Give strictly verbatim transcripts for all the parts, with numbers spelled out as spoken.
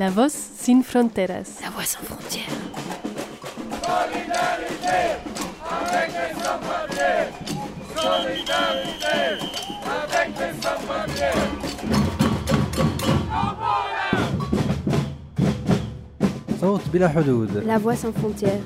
La voz sin fronteras. La voix sans frontières. Solidarité avec les sans-papiers. Solidarité avec les sans-papiers. صوت بلا حدود. La voix sans frontières.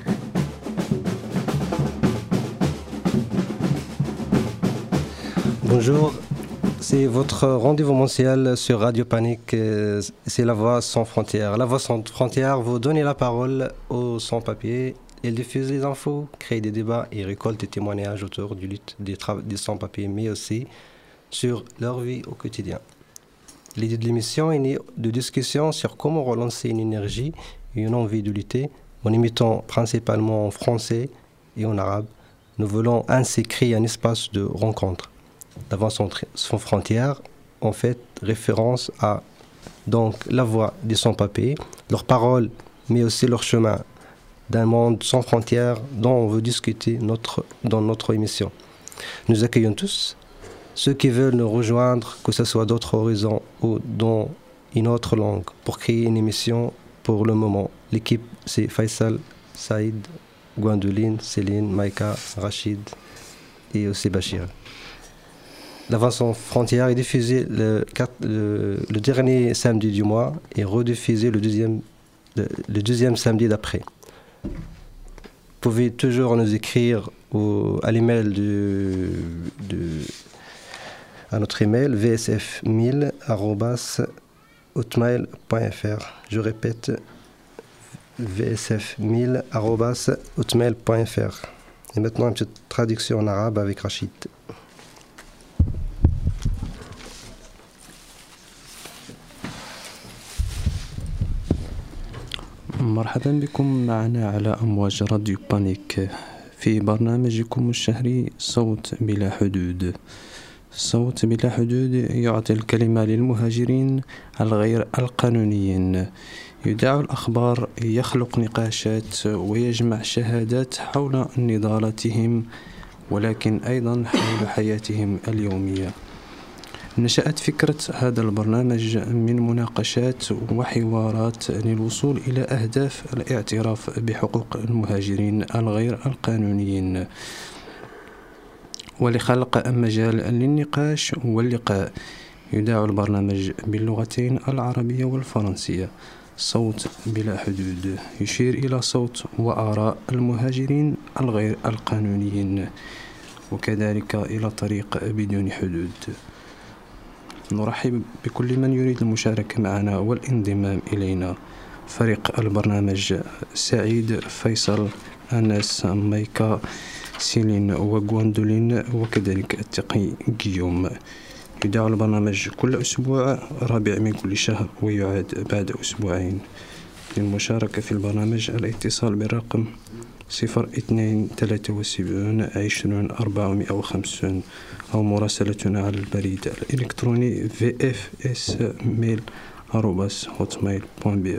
Bonjour, c'est votre rendez-vous mensuel sur Radio Panique, c'est La Voix sans frontières. La Voix sans frontières, vous donnez la parole aux sans-papiers, ils diffusent les infos, créent des débats et récoltent des témoignages autour du lutte des, tra- des sans-papiers, mais aussi sur leur vie au quotidien. L'idée de l'émission est née de discussions sur comment relancer une énergie et une envie de lutter en imitant principalement en français et en arabe. Nous voulons ainsi créer un espace de rencontre. La Voix sans frontières, en fait, référence à donc la voix des sans-papiers, leurs paroles, mais aussi leur chemin d'un monde sans frontières dont on veut discuter notre, dans notre émission. Nous accueillons tous ceux qui veulent nous rejoindre, que ce soit d'autres horizons ou dans une autre langue, pour créer une émission pour le moment. L'équipe, c'est Faisal, Saïd, Gwendoline, Céline, Maïka, Rachid et aussi Bachir. La Voix sans frontières est diffusée le, le, le dernier samedi du mois et rediffusée le deuxième, le, le deuxième samedi d'après. Vous pouvez toujours nous écrire au, à l'email de, de, à notre email v s f mille arobase hotmail point f r. Je répète, v s f mille arobase hotmail point f r. Et maintenant une petite traduction en arabe avec Rachid. مرحبا بكم معنا على أمواج راديو بانيك في برنامجكم الشهري صوت بلا حدود. صوت بلا حدود يعطي الكلمة للمهاجرين الغير القانونيين، يذاع الأخبار، يخلق نقاشات ويجمع شهادات حول نضالاتهم ولكن أيضا حول حياتهم اليومية. نشأت فكرة هذا البرنامج من مناقشات وحوارات للوصول إلى أهداف الاعتراف بحقوق المهاجرين الغير القانونيين ولخلق مجال للنقاش واللقاء. يذاع البرنامج باللغتين العربية والفرنسية. صوت بلا حدود يشير إلى صوت وآراء المهاجرين الغير القانونيين وكذلك إلى طريق بدون حدود. نرحب بكل من يريد المشاركة معنا والانضمام إلينا. فريق البرنامج سعيد، فيصل، أنس، مايكا، سيلين وغواندولين وكذلك التقي جيوم. يذاع البرنامج كل أسبوع رابع من كل شهر ويعاد بعد أسبوعين. للمشاركة في البرنامج الاتصال بالرقم صفر اثنين ثلاثة وسبعين عشرين أربعمائة وخمسين أو مراسلتنا على البريد الإلكتروني v f s mail arobase hotmail point b e.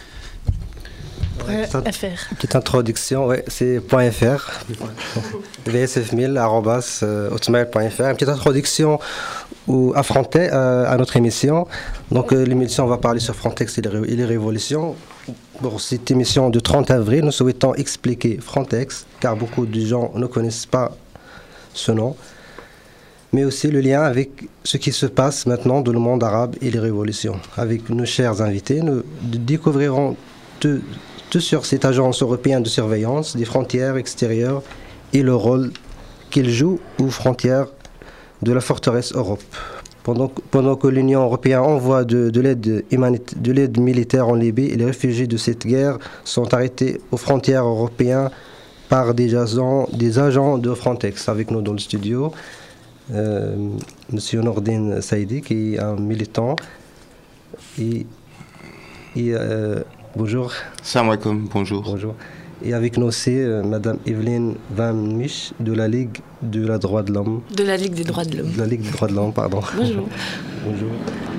Petite introduction, ouais, c'est .fr, v s f mille arobase hotmail point f r. Une petite introduction ou à Frontex, euh, à notre émission. Donc euh, l'émission, on va parler sur Frontex et les, ré- et les révolutions. Pour cette émission du trente avril, nous souhaitons expliquer Frontex, car beaucoup de gens ne connaissent pas ce nom, mais aussi le lien avec ce qui se passe maintenant dans le monde arabe et les révolutions. Avec nos chers invités, nous découvrirons tout, tout sur cette agence européenne de surveillance des frontières extérieures et le rôle qu'il joue aux frontières de la forteresse Europe. Pendant, pendant que l'Union européenne envoie de, de, l'aide humanita- de l'aide militaire en Libye, les réfugiés de cette guerre sont arrêtés aux frontières européennes par des agents, des agents de Frontex. Avec nous dans le studio, euh, M. Nordin Saïdi, qui est un militant. Et, et euh, bonjour. Salam alaikum, bonjour. Bonjour. Et avec nous aussi, euh, Madame Evelyne Van Mich de la Ligue de la droit de l'homme. De la Ligue des droits de l'homme. De la Ligue des droits de l'homme, pardon. Bonjour. Bonjour.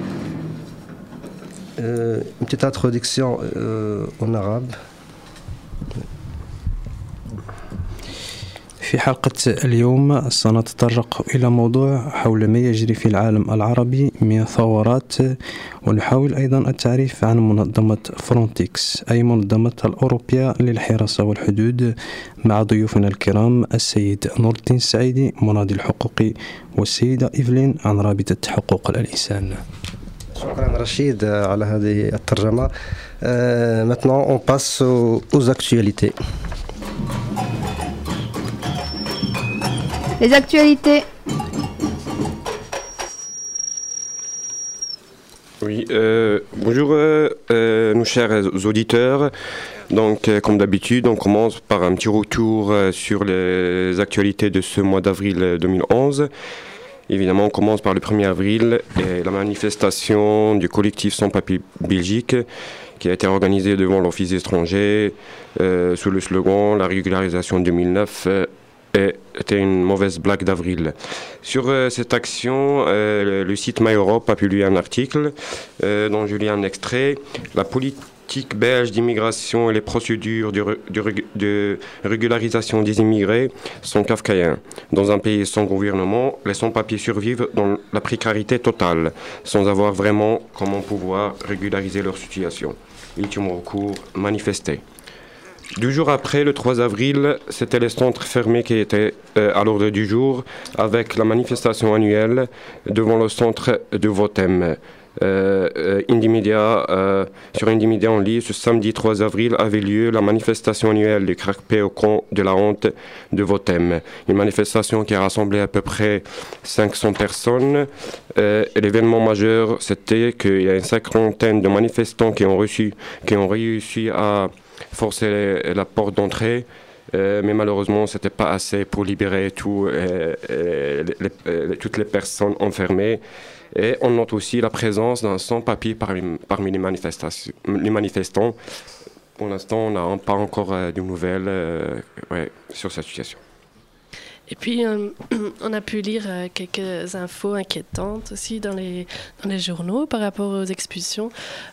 Euh, une petite introduction euh, en arabe. في حلقة اليوم سنتطرق إلى موضوع حول ما يجري في العالم العربي من ثورات، ونحاول أيضا التعريف عن منظمة فرونتكس أي منظمة الأوروبية للحراسة والحدود، مع ضيوفنا الكرام السيد نور الدين السعيدي مناضل الحقوقي والسيدة إيفلين عن رابطة حقوق الإنسان. شكرا رشيد على هذه الترجمة. Euh, maintenant, on passe aux, aux actualités. Les actualités. Oui, euh, bonjour euh, euh, nos chers auditeurs. Donc, euh, comme d'habitude, on commence par un petit retour euh, sur les actualités de ce mois d'avril deux mille onze. Évidemment, on commence par le premier avril et la manifestation du collectif Sans Papiers Belgique qui a été organisée devant l'Office étranger euh, sous le slogan « La régularisation deux mille neuf euh, était une mauvaise blague d'avril ». Sur euh, cette action, euh, le site MyEurope a publié un article euh, dont je lis un extrait. La politique belge d'immigration et les procédures de, de, de régularisation des immigrés sont kafkaïens. Dans un pays sans gouvernement, les sans-papiers survivent dans la précarité totale, sans avoir vraiment comment pouvoir régulariser leur situation. Ultime recours, manifester. Deux jours après, le trois avril, c'était les centres fermés qui étaient euh, à l'ordre du jour, avec la manifestation annuelle devant le centre de Votem. Euh, euh, Indymedia, euh, sur Indymedia en ligne, ce samedi trois avril avait lieu la manifestation annuelle du craquepé au camp de la honte de Votem. Une manifestation qui a rassemblé à peu près cinq cents personnes. Euh, et l'événement majeur, c'était qu'il y a une cinquantaine de manifestants qui ont, reçu, qui ont réussi à forcer la porte d'entrée. Euh, mais malheureusement, ce n'était pas assez pour libérer tout, euh, euh, les, euh, toutes les personnes enfermées. Et on note aussi la présence d'un sans-papier parmi, parmi les, manifestations, les manifestants. Pour l'instant, on n'a pas encore euh, de nouvelles euh, ouais, sur cette situation. Et puis, euh, on a pu lire euh, quelques infos inquiétantes aussi dans les, dans les journaux par rapport aux expulsions.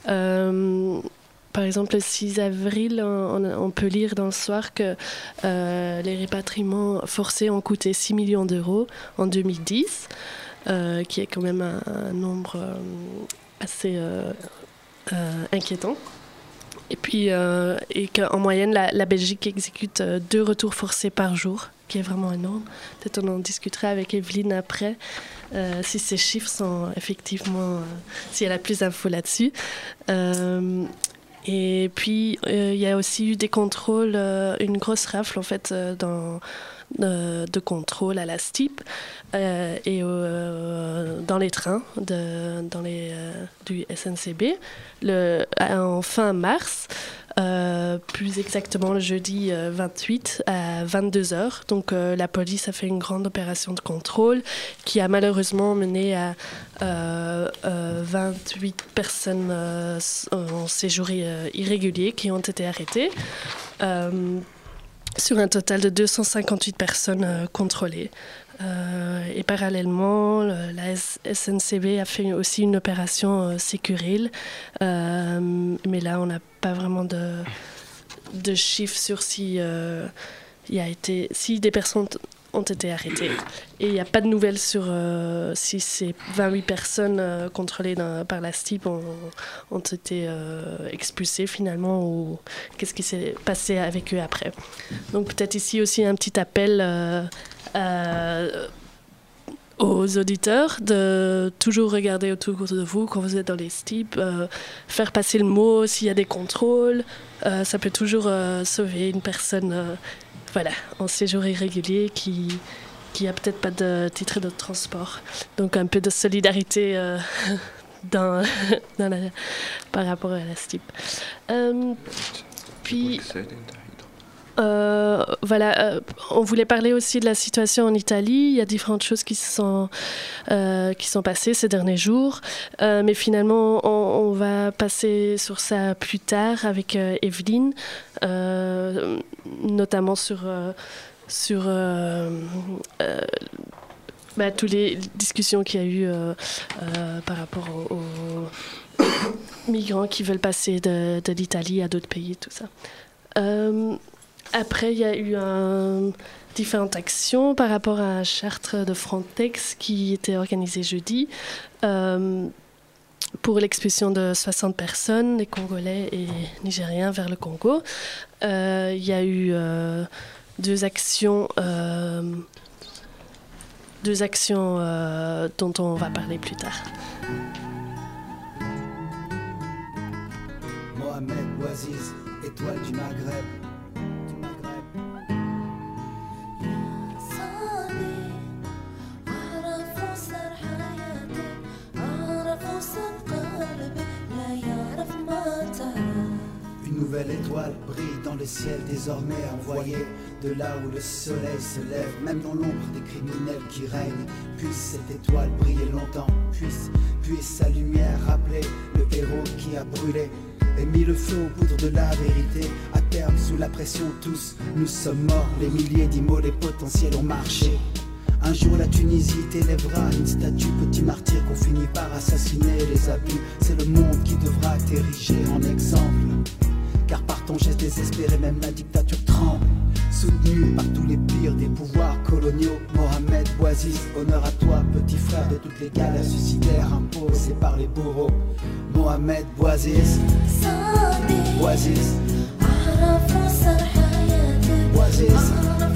Euh, Par exemple, le six avril, on, on peut lire dans le soir que euh, les répatriements forcés ont coûté six millions d'euros en deux mille dix, euh, qui est quand même un, un nombre euh, assez euh, euh, inquiétant. Et puis, euh, et qu'en moyenne, la, la Belgique exécute euh, deux retours forcés par jour, qui est vraiment énorme. Peut-être on en discutera avec Evelyne après, euh, si ces chiffres sont effectivement, euh, si elle a plus d'infos là-dessus. Euh, Et puis, euh, il y a aussi eu des contrôles, euh, une grosse rafle en fait, euh, dans, euh, de contrôle à la S T I P euh, et euh, dans les trains de, dans les, euh, du S N C B le, en fin mars. Euh, plus exactement le jeudi euh, vingt-huit à vingt-deux heures. Donc euh, la police a fait une grande opération de contrôle qui a malheureusement mené à euh, euh, vingt-huit personnes euh, en séjour euh, irrégulier qui ont été arrêtées, euh, sur un total de deux cent cinquante-huit personnes euh, contrôlées. Euh, et parallèlement, le, la S N C B a fait aussi une opération euh, Sécuril, euh, mais là on n'a pas vraiment de, de chiffres sur si, euh, y a été, si des personnes ont été arrêtées. Et il n'y a pas de nouvelles sur euh, si ces vingt-huit personnes euh, contrôlées dans, par la S T I P ont, ont été euh, expulsées finalement, ou qu'est-ce qui s'est passé avec eux après. Donc peut-être ici aussi un petit appel euh, Euh, aux auditeurs de toujours regarder autour de vous quand vous êtes dans les S T I P, euh, faire passer le mot s'il y a des contrôles, euh, ça peut toujours euh, sauver une personne euh, voilà, en séjour irrégulier qui qui a peut-être pas de titre de transport. Donc un peu de solidarité euh, dans, dans la, par rapport à la S T I P. Euh, puis Euh, voilà, euh, on voulait parler aussi de la situation en Italie. Il y a différentes choses qui se sont, euh, qui sont passées ces derniers jours, euh, mais finalement on, on va passer sur ça plus tard avec euh, Evelyne, euh, notamment sur euh, sur euh, euh, bah, toutes les discussions qu'il y a eu euh, euh, par rapport aux, aux migrants qui veulent passer de, de l'Italie à d'autres pays, tout ça. Euh, après, il y a eu un, différentes actions par rapport à un chartre de Frontex qui était organisé jeudi euh, pour l'expulsion de soixante personnes, des Congolais et Nigériens, vers le Congo. Euh, il y a eu euh, deux actions, euh, deux actions euh, dont on va parler plus tard. Mohamed Bouaziz, étoile du Maghreb. Une nouvelle étoile brille dans le ciel désormais envoyée de là où le soleil se lève, même dans l'ombre des criminels qui règnent. Puisse cette étoile briller longtemps, puisse, puisse sa lumière rappeler le héros qui a brûlé et mis le feu aux poudres de la vérité. À terme, sous la pression, tous nous sommes morts. Les milliers d'immolés potentiels ont marché. Un jour la Tunisie t'élèvera une statue, petit martyr qu'on finit par assassiner. Les abus, c'est le monde qui devra t'ériger en exemple. Car par ton geste désespéré, même la dictature tremble. Soutenu par tous les pires des pouvoirs coloniaux, Mohamed Bouaziz, honneur à toi, petit frère de toutes les galères suicidaires imposées par les bourreaux. Mohamed Bouaziz, Bouaziz, Bouaziz,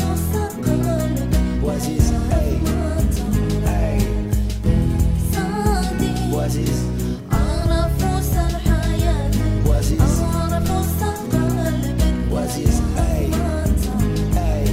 Bouaziz, hey, hey, Bouaziz, Bouaziz, Bouaziz, hey, hey.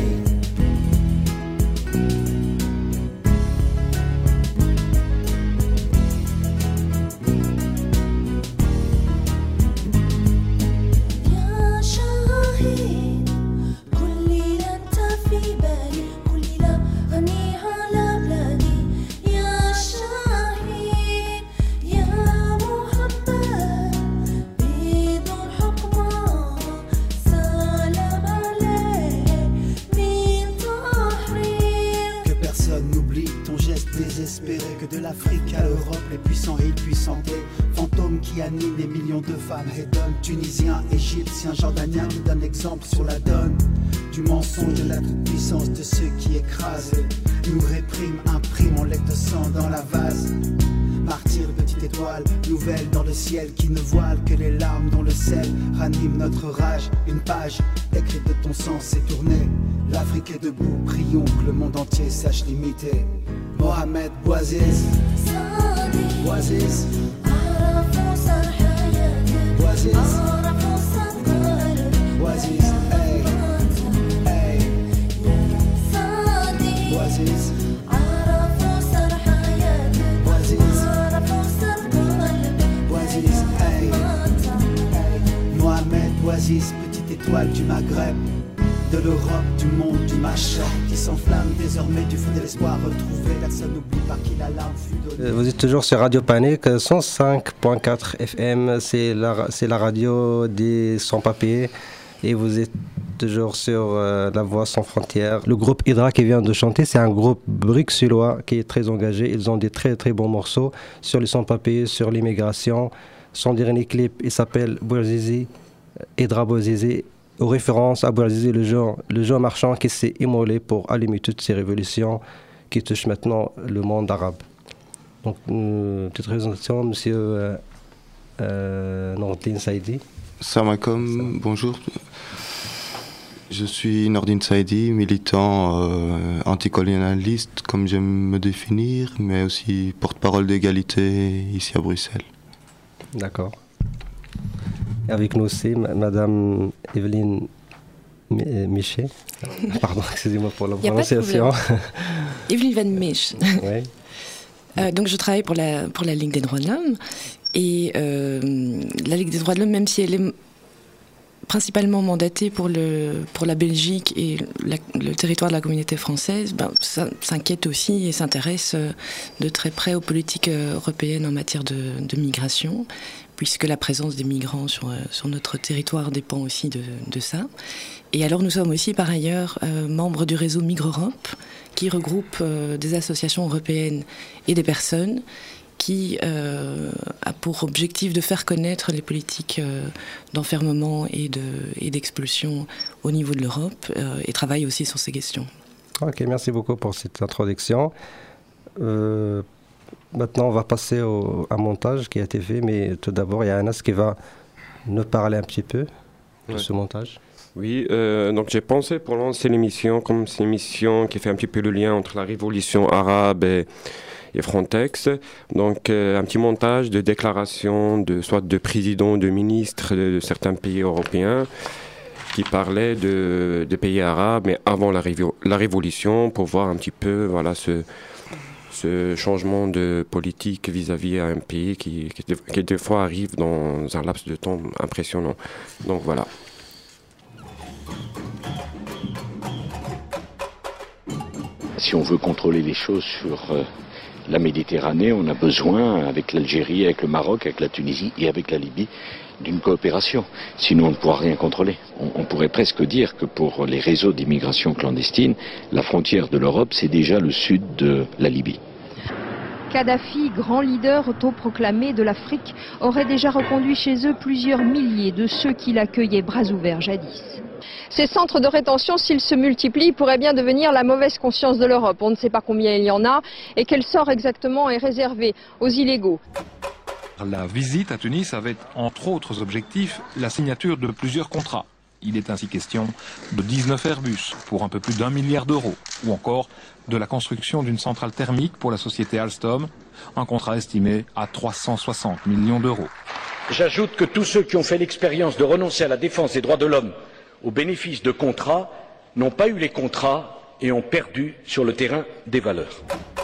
يا شاهد كل ليلة أنت في بالي، كل ليلة غني على بلادي. يا شاهد يا محمد بدون حكمة سلام عليك من تحرير. Que personne n'oublie ton geste désespéré, que de l'Afrique à l'Europe, les puissants et puissantés, fantômes qui animent des millions de femmes hedonnes, Tunisiens, Égyptiens, Jordaniens, qui donnent l'exemple sur la donne du mensonge, de la toute-puissance de ceux qui écrasent, nous répriment, impriment, on lègue de sang dans la vase. Martyr, petite étoile, nouvelle dans le ciel qui ne voile que les larmes dont le sel ranime notre rage. Une page écrite de ton sang s'est tournée. L'Afrique est debout, prions que le monde entier sache l'imiter. Mohamed Bouaziz, Bouaziz, Bouaziz, Bouaziz, hey, hey, Bouaziz, Bouaziz, Bouaziz, hey, hey. Mohamed Bouaziz, petite étoile du Maghreb, de l'Europe, du monde, du Machar, qui s'enflamme désormais du feu de l'espoir retrouvé. Personne n'oublie par qui la larme fut donnée. Vous êtes toujours sur Radio Panique, cent cinq point quatre F M, c'est la, c'est la radio des sans-papiers. Et vous êtes toujours sur euh, La Voix sans frontières. Le groupe Hydra qui vient de chanter, c'est un groupe bruxellois qui est très engagé. Ils ont des très très bons morceaux sur les sans-papiers, sur l'immigration. Son dernier clip, il s'appelle Bouazizi, Hydra Bouazizi, aux références à Bouazizi, le jeune, le jeune marchand qui s'est immolé pour allumer toutes ces révolutions qui touchent maintenant le monde arabe. Donc, une petite présentation, monsieur euh, euh, Nordine Saïdi. Salam alaikum, bonjour. Je suis Nordine Saïdi, militant euh, anticolonialiste, comme j'aime me définir, mais aussi porte-parole d'égalité ici à Bruxelles. D'accord. Et avec nous aussi, Madame Evelyne Michet. Pardon, excusez-moi pour la prononciation. Evelyne Van Mich. Oui. Euh, donc je travaille pour la, pour la Ligue des droits de l'homme. Et euh, la Ligue des droits de l'homme, même si elle est principalement mandatée pour, le, pour la Belgique et la, le territoire de la communauté française, ben, ça s'inquiète aussi et s'intéresse de très près aux politiques européennes en matière de, de migration, puisque la présence des migrants sur, sur notre territoire dépend aussi de, de ça. Et alors nous sommes aussi par ailleurs euh, membres du réseau Migre Europe, qui regroupe euh, des associations européennes et des personnes qui euh, a pour objectif de faire connaître les politiques euh, d'enfermement et, de, et d'expulsion au niveau de l'Europe euh, et travaille aussi sur ces questions. Ok, merci beaucoup pour cette introduction. Euh, maintenant, on va passer au, à un montage qui a été fait, mais tout d'abord, il y a Anas qui va nous parler un petit peu de ouais. ce montage. Oui, euh, donc j'ai pensé pour lancer l'émission, comme c'est une émission qui fait un petit peu le lien entre la révolution arabe et, et Frontex. Donc euh, un petit montage de déclarations de soit de présidents, de ministres de, de certains pays européens qui parlaient de, de pays arabes, mais avant la, révo- la révolution, pour voir un petit peu voilà, ce, ce changement de politique vis-à-vis un pays qui, qui, qui des fois arrive dans un laps de temps impressionnant. Donc voilà. Si on veut contrôler les choses sur euh, la Méditerranée, on a besoin, avec l'Algérie, avec le Maroc, avec la Tunisie et avec la Libye, d'une coopération. Sinon, on ne pourra rien contrôler. On, on pourrait presque dire que pour les réseaux d'immigration clandestine, la frontière de l'Europe, c'est déjà le sud de la Libye. Kadhafi, grand leader autoproclamé de l'Afrique, aurait déjà reconduit chez eux plusieurs milliers de ceux qui l'accueillaient bras ouverts jadis. Ces centres de rétention, s'ils se multiplient, pourraient bien devenir la mauvaise conscience de l'Europe. On ne sait pas combien il y en a et quel sort exactement est réservé aux illégaux. La visite à Tunis avait, entre autres objectifs, la signature de plusieurs contrats. Il est ainsi question de dix-neuf Airbus pour un peu plus d'un milliard d'euros, ou encore de la construction d'une centrale thermique pour la société Alstom, un contrat estimé à trois cent soixante millions d'euros. J'ajoute que tous ceux qui ont fait l'expérience de renoncer à la défense des droits de l'homme au bénéfice de contrats n'ont pas eu les contrats et ont perdu sur le terrain des valeurs.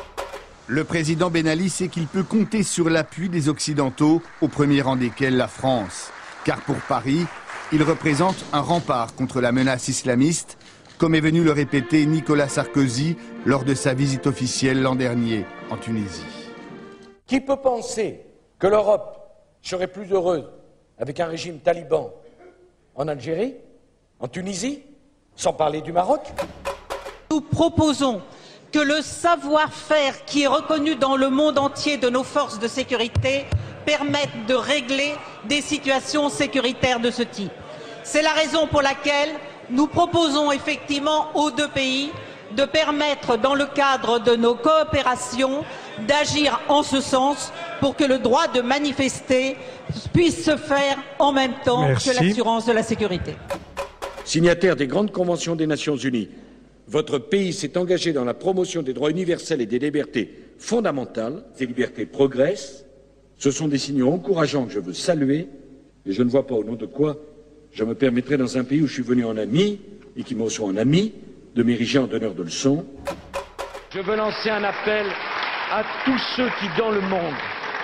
Le président Ben Ali sait qu'il peut compter sur l'appui des Occidentaux, au premier rang desquels la France. Car pour Paris, il représente un rempart contre la menace islamiste, comme est venu le répéter Nicolas Sarkozy lors de sa visite officielle l'an dernier en Tunisie. Qui peut penser que l'Europe serait plus heureuse avec un régime taliban en Algérie, en Tunisie, sans parler du Maroc? Nous proposons que le savoir-faire qui est reconnu dans le monde entier de nos forces de sécurité permette de régler des situations sécuritaires de ce type. C'est la raison pour laquelle nous proposons effectivement aux deux pays de permettre, dans le cadre de nos coopérations, d'agir en ce sens pour que le droit de manifester puisse se faire en même temps Merci. que l'assurance de la sécurité. Signataire des grandes conventions des Nations Unies, votre pays s'est engagé dans la promotion des droits universels et des libertés fondamentales. Ces libertés progressent. Ce sont des signaux encourageants que je veux saluer. Et je ne vois pas au nom de quoi je me permettrai, dans un pays où je suis venu en ami et qui me reçoit en ami, de m'ériger en donneur de leçons. Je veux lancer un appel à tous ceux qui, dans le monde,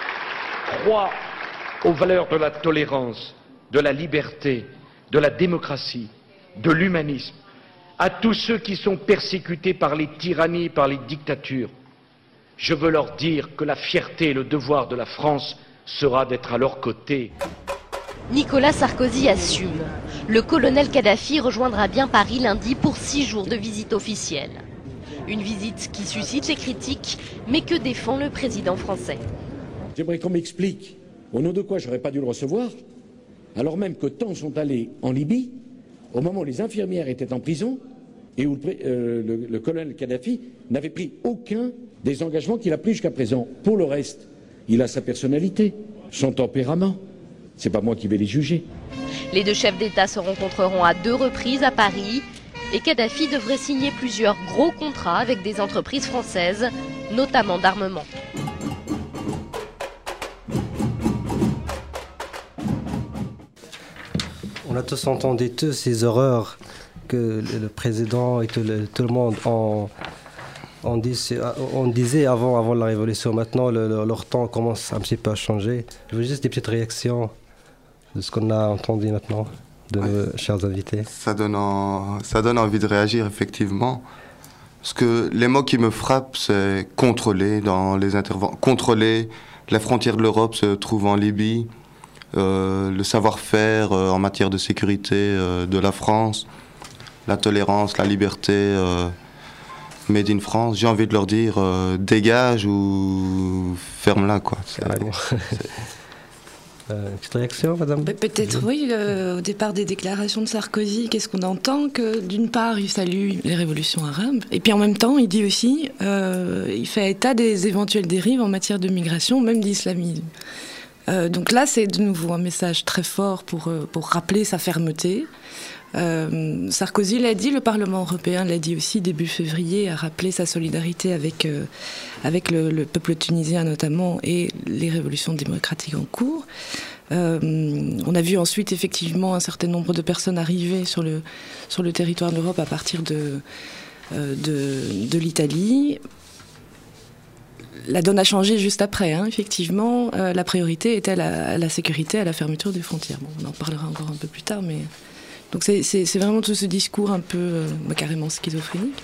croient aux valeurs de la tolérance, de la liberté, de la démocratie, de l'humanisme, à tous ceux qui sont persécutés par les tyrannies, par les dictatures. Je veux leur dire que la fierté et le devoir de la France sera d'être à leur côté. Nicolas Sarkozy assume. Le colonel Kadhafi rejoindra bien Paris lundi pour six jours de visite officielle. Une visite qui suscite les critiques, mais que défend le président français. J'aimerais qu'on m'explique au nom de quoi je n'aurais pas dû le recevoir, alors même que tant sont allés en Libye, au moment où les infirmières étaient en prison, et où le, euh, le, le colonel Kadhafi n'avait pris aucun des engagements qu'il a pris jusqu'à présent. Pour le reste, il a sa personnalité, son tempérament. C'est pas moi qui vais les juger. Les deux chefs d'État se rencontreront à deux reprises à Paris et Kadhafi devrait signer plusieurs gros contrats avec des entreprises françaises, notamment d'armement. On a tous entendu tous ces horreurs que le président et tout le, tout le monde ont, ont dit, on disait avant, avant la révolution. Maintenant, le, le, leur temps commence un petit peu à changer. Je veux juste des petites réactions de ce qu'on a entendu maintenant de ouais. nos chers invités. Ça donne, en, ça donne envie de réagir, effectivement. Parce que les mots qui me frappent, c'est contrôler dans les interventions. Contrôler, la frontière de l'Europe se trouve en Libye. Euh, le savoir-faire euh, en matière de sécurité euh, de la France, la tolérance, la liberté, euh, Made in France, j'ai envie de leur dire euh, dégage ou ferme-la, quoi. C'est, c'est... Euh, une petite réaction, madame? Peut-être, oui. Euh, au départ des déclarations de Sarkozy, qu'est-ce qu'on entend? Que d'une part, il salue les révolutions arabes, et puis en même temps, il dit aussi, euh, il fait état des éventuelles dérives en matière de migration, même d'islamisme. Euh, donc là, c'est de nouveau un message très fort pour, pour rappeler sa fermeté. Euh, Sarkozy l'a dit, le Parlement européen l'a dit aussi début février, a rappelé sa solidarité avec, euh, avec le, le peuple tunisien notamment et les révolutions démocratiques en cours. Euh, on a vu ensuite effectivement un certain nombre de personnes arriver sur le, sur le territoire de l'Europe à partir de, euh, de, de l'Italie. La donne a changé juste après, hein, effectivement. Euh, la priorité était la, la sécurité, à la fermeture des frontières. Bon, on en parlera encore un peu plus tard, mais... Donc c'est, c'est, c'est vraiment tout ce discours un peu euh, bah, carrément schizophrénique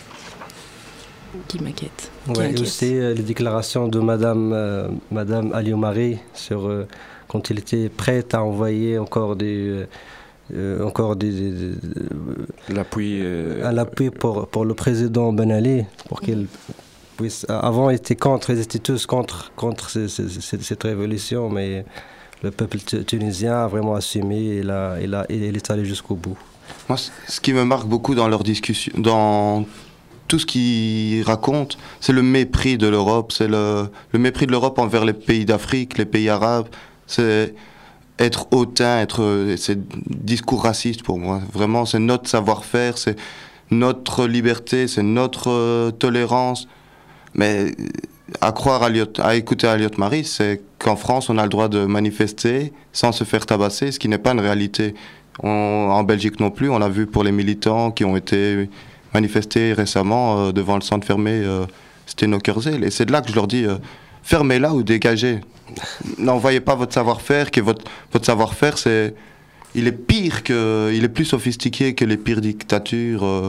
qui m'inquiète. Qui ouais, et aussi euh, les déclarations de Madame, euh, Madame Alliot-Marie sur euh, quand il était prête à envoyer encore des, euh, encore des, des, des l'appui, euh, un appui pour pour le président Ben Ali pour qu'il puisse. Avant, ils étaient contre, ils étaient tous contre contre ce, ce, ce, cette révolution, mais le peuple tunisien a vraiment assumé et il, a, il, a, il est allé jusqu'au bout. Moi, ce qui me marque beaucoup dans leur discussion, dans tout ce qu'ils racontent, c'est le mépris de l'Europe, c'est le, le mépris de l'Europe envers les pays d'Afrique, les pays arabes. C'est être hautain, être, c'est discours raciste pour moi. Vraiment, c'est notre savoir-faire, c'est notre liberté, c'est notre euh, tolérance. Mais à croire à, Liot, à écouter Alliot-Marie, c'est qu'en France, on a le droit de manifester sans se faire tabasser, ce qui n'est pas une réalité. On, en Belgique non plus, on l'a vu pour les militants qui ont été manifestés récemment euh, devant le centre fermé euh, Steno-Kurzel. Et c'est de là que je leur dis, euh, fermez-la ou dégagez. N'envoyez pas votre savoir-faire, que votre, votre savoir-faire, c'est, il est pire que, il est plus sophistiqué que les pires dictatures euh,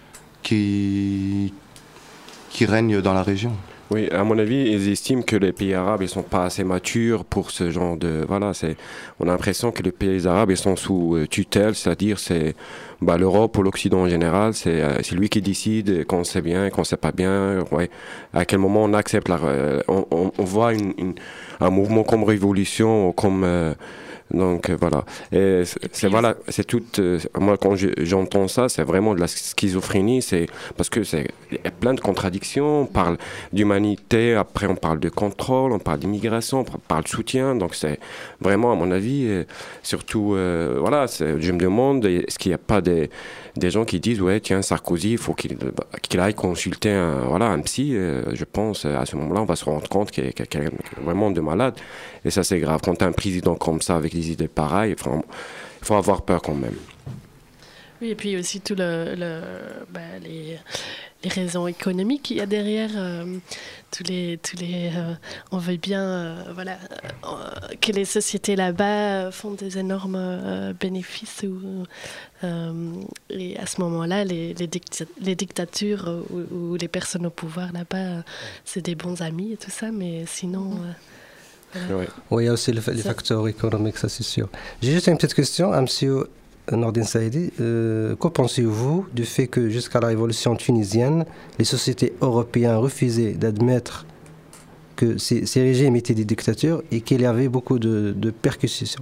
qui, qui règnent dans la région. Oui, à mon avis, ils estiment que les pays arabes ils sont pas assez matures pour ce genre de voilà. C'est, on a l'impression que les pays arabes ils sont sous euh, tutelle, c'est-à-dire c'est bah, l'Europe ou l'Occident en général, c'est euh, c'est lui qui décide quand c'est bien, quand c'est pas bien. Ouais, à quel moment on accepte la, euh, on, on, on voit une, une, un mouvement comme révolution, comme euh, donc euh, voilà. Et c'est, c'est voilà, c'est tout. Euh, moi, quand je, j'entends ça, c'est vraiment de la schizophrénie. C'est parce que c'est il y a plein de contradictions. On parle d'humanité, après on parle de contrôle, on parle d'immigration, on parle de soutien. Donc c'est vraiment, à mon avis, euh, surtout euh, voilà. C'est, je me demande, est-ce qu'il n'y a pas des des gens qui disent ouais tiens Sarkozy, il faut qu'il qu'il aille consulter un voilà un psy. Euh, je pense à ce moment-là, on va se rendre compte qu'il y a quelqu'un vraiment de malade. Et ça c'est grave. Quand tu as un président comme ça avec des idées pareilles, il faut avoir peur quand même. Oui, et puis aussi tout le, le bah, les, les raisons économiques qu'il y a derrière. Euh, tous les, tous les, euh, on veut bien, euh, voilà, euh, que les sociétés là-bas font des énormes euh, bénéfices. Ou, euh, et à ce moment-là, les, les, dicta- les dictatures ou, ou les personnes au pouvoir là-bas, c'est des bons amis et tout ça, mais sinon. Euh, voilà. Oui, ouais, il y a aussi le, les facteurs économiques, ça c'est sûr. J'ai juste une petite question à monsieur Nordine Saïdi, euh, qu'en pensez-vous du fait que jusqu'à la révolution tunisienne, les sociétés européennes refusaient d'admettre que ces, ces régimes étaient des dictatures et qu'il y avait beaucoup de, de persécutions?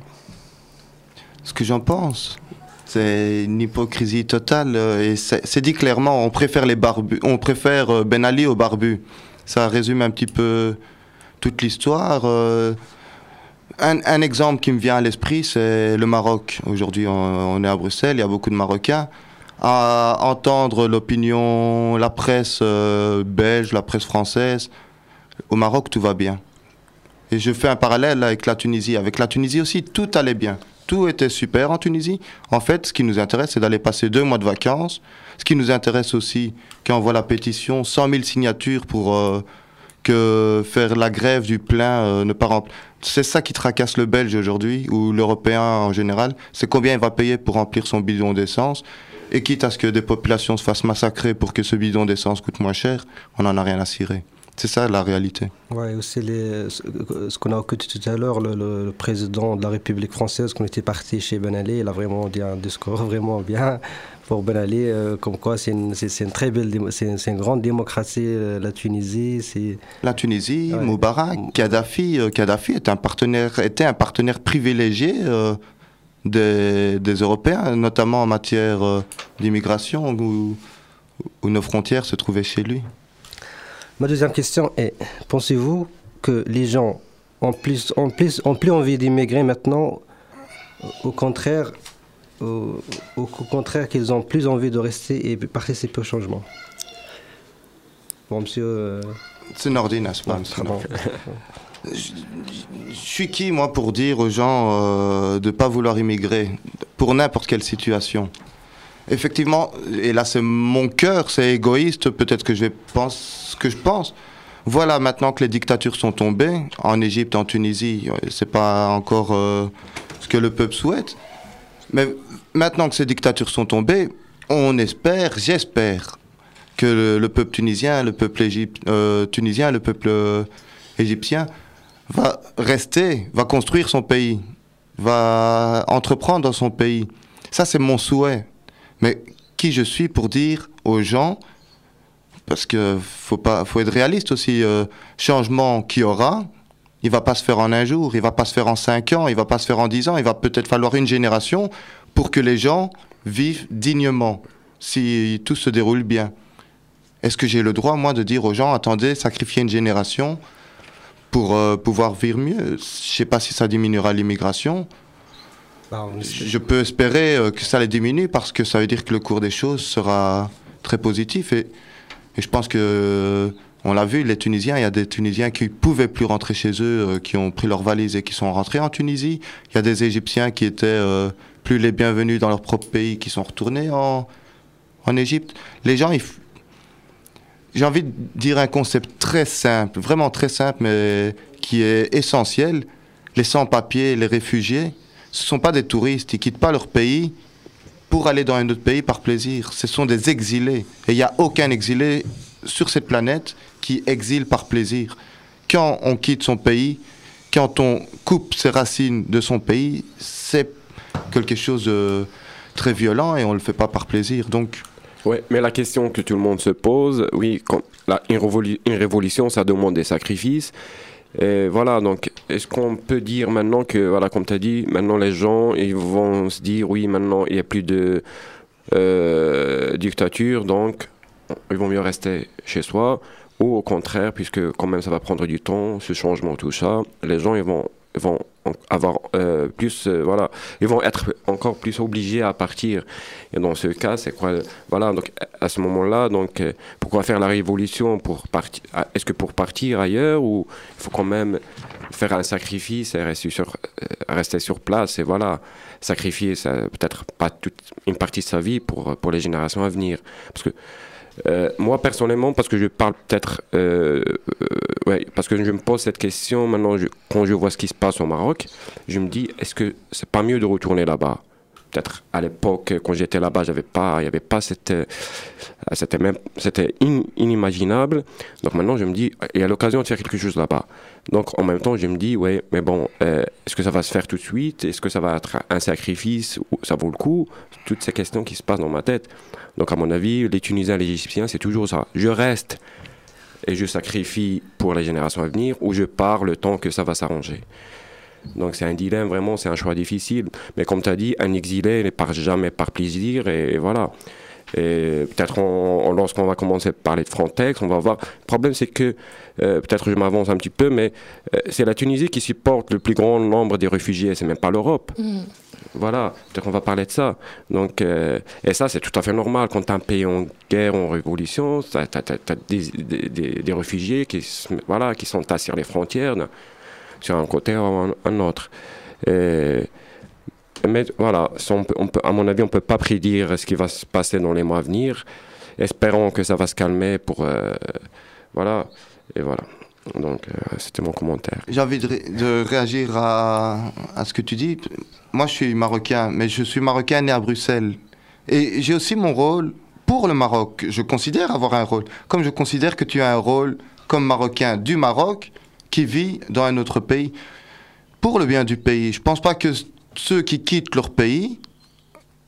Ce que j'en pense, c'est une hypocrisie totale. Et c'est, c'est dit clairement, on préfère les barbus, on préfère Ben Ali aux barbus. Ça résume un petit peu toute l'histoire. Euh, Un, un exemple qui me vient à l'esprit, c'est le Maroc. Aujourd'hui, on, on est à Bruxelles, il y a beaucoup de Marocains. À entendre l'opinion, la presse euh, belge, la presse française, au Maroc, tout va bien. Et je fais un parallèle avec la Tunisie. Avec la Tunisie aussi, tout allait bien. Tout était super en Tunisie. En fait, ce qui nous intéresse, c'est d'aller passer deux mois de vacances. Ce qui nous intéresse aussi, quand on voit la pétition, cent mille signatures pour euh, que faire la grève du plein, euh, ne pas remplir. C'est ça qui tracasse le Belge aujourd'hui, ou l'Européen en général, c'est combien il va payer pour remplir son bidon d'essence. Et quitte à ce que des populations se fassent massacrer pour que ce bidon d'essence coûte moins cher, on n'en a rien à cirer. C'est ça la réalité. Oui, aussi les, ce qu'on a écouté tout à l'heure, le, le, le président de la République française, quand il était parti chez Ben Ali, il a vraiment dit un discours vraiment bien. pour Ben Ali, euh, comme quoi c'est une, c'est, c'est une très belle, démo- c'est, une, c'est une grande démocratie, euh, la Tunisie. C'est... La Tunisie, Ouais. Moubarak, Kadhafi, euh, Kadhafi est un partenaire, était un partenaire privilégié euh, des, des Européens, notamment en matière euh, d'immigration, où, où nos frontières se trouvaient chez lui. Ma deuxième question est, pensez-vous que les gens ont plus, ont plus, ont plus envie d'immigrer maintenant, au contraire, au, au contraire qu'ils ont plus envie de rester et participer au changement? Bon, monsieur... euh, C'est Nordine, n'est-ce pas, ouais, monsieur? bon. Je je suis qui, moi, pour dire aux gens euh, de ne pas vouloir immigrer, pour n'importe quelle situation? Effectivement, et là c'est mon cœur, c'est égoïste, peut-être que je vais penser ce que je pense. Voilà, maintenant que les dictatures sont tombées, en Égypte, en Tunisie, c'est pas encore euh, ce que le peuple souhaite. Mais maintenant que ces dictatures sont tombées, on espère, j'espère, que le, le peuple tunisien, le peuple égyp- euh, tunisien, le peuple euh, égyptien va rester, va construire son pays, va entreprendre dans son pays. Ça, c'est mon souhait. Mais qui je suis pour dire aux gens, parce qu'il faut pas, faut être réaliste aussi, euh, changement qu'il y aura, il va pas se faire en un jour, il va pas se faire en cinq ans, il va pas se faire en dix ans, il va peut-être falloir une génération pour que les gens vivent dignement, si tout se déroule bien. Est-ce que j'ai le droit, moi, de dire aux gens, attendez, sacrifier une génération pour euh, pouvoir vivre mieux? Je sais pas si ça diminuera l'immigration. Je peux espérer euh, que ça les diminue parce que ça veut dire que le cours des choses sera très positif. Et, et je pense que, euh, on l'a vu, les Tunisiens, il y a des Tunisiens qui ne pouvaient plus rentrer chez eux, euh, qui ont pris leurs valises et qui sont rentrés en Tunisie. Il y a des Égyptiens qui étaient euh, plus les bienvenus dans leur propre pays, qui sont retournés en, en Égypte. Les gens, ils f- j'ai envie de dire un concept très simple, vraiment très simple, mais qui est essentiel. Les sans-papiers, les réfugiés, ce ne sont pas des touristes, ils ne quittent pas leur pays pour aller dans un autre pays par plaisir. Ce sont des exilés. Et il n'y a aucun exilé sur cette planète qui exile par plaisir. Quand on quitte son pays, quand on coupe ses racines de son pays, c'est quelque chose de très violent et on ne le fait pas par plaisir. Donc, Oui, mais la question que tout le monde se pose, oui, quand, là, une, révolu- une révolution, ça demande des sacrifices. Et voilà, donc, est-ce qu'on peut dire maintenant que, voilà, comme tu as dit, maintenant les gens, ils vont se dire, oui, maintenant, il n'y a plus de euh, dictature, donc, ils vont mieux rester chez soi, ou au contraire, puisque quand même ça va prendre du temps, ce changement, tout ça, les gens, ils vont, ils vont avoir euh, plus, euh, voilà, ils vont être encore plus obligés à partir. Et dans ce cas, c'est quoi, voilà, donc à ce moment-là, donc euh, pourquoi faire la révolution pour partir? Est-ce que pour partir ailleurs, ou il faut quand même faire un sacrifice et rester sur, euh, rester sur place et voilà, sacrifier ça, peut-être pas toute une partie de sa vie pour pour les générations à venir, parce que Euh, moi personnellement, parce que je parle peut-être, euh, euh, ouais, parce que je me pose cette question maintenant, je, quand je vois ce qui se passe au Maroc, je me dis, est-ce que c'est pas mieux de retourner là-bas? Peut-être à l'époque, quand j'étais là-bas, j'avais pas, il y avait pas cette, euh, c'était même, c'était in- inimaginable. Donc maintenant, je me dis, il y a l'occasion de faire quelque chose là-bas. Donc en même temps, je me dis, ouais, mais bon, euh, est-ce que ça va se faire tout de suite? Est-ce que ça va être un sacrifice? Ou ça vaut le coup? Toutes ces questions qui se passent dans ma tête. Donc à mon avis, les Tunisiens, les Égyptiens, c'est toujours ça. Je reste et je sacrifie pour les générations à venir, ou je pars le temps que ça va s'arranger. Donc c'est un dilemme, vraiment, c'est un choix difficile. Mais comme tu as dit, un exilé ne part jamais par plaisir, et, et voilà. Et peut-être on, on, lorsqu'on va commencer à parler de Frontex, on va voir. Le problème, c'est que, euh, peut-être je m'avance un petit peu, mais euh, c'est la Tunisie qui supporte le plus grand nombre des réfugiés, c'est même pas l'Europe. Mmh. Voilà, peut-être qu'on va parler de ça. Donc, euh, et ça, c'est tout à fait normal. Quand tu as un pays en guerre, en révolution, tu as, des, des, des, des réfugiés qui, voilà, qui sont tassés sur les frontières, sur un côté ou un, un autre. Et, mais voilà, on peut, on peut, à mon avis, on ne peut pas prédire ce qui va se passer dans les mois à venir. Espérons que ça va se calmer pour... Euh, voilà, et voilà. Donc, euh, c'était mon commentaire. J'ai envie de, ré- de réagir à, à ce que tu dis. Moi, je suis marocain, mais je suis marocain né à Bruxelles. Et j'ai aussi mon rôle pour le Maroc. Je considère avoir un rôle. Comme je considère que tu as un rôle comme marocain du Maroc qui vit dans un autre pays. Pour le bien du pays. Je ne pense pas que ceux qui quittent leur pays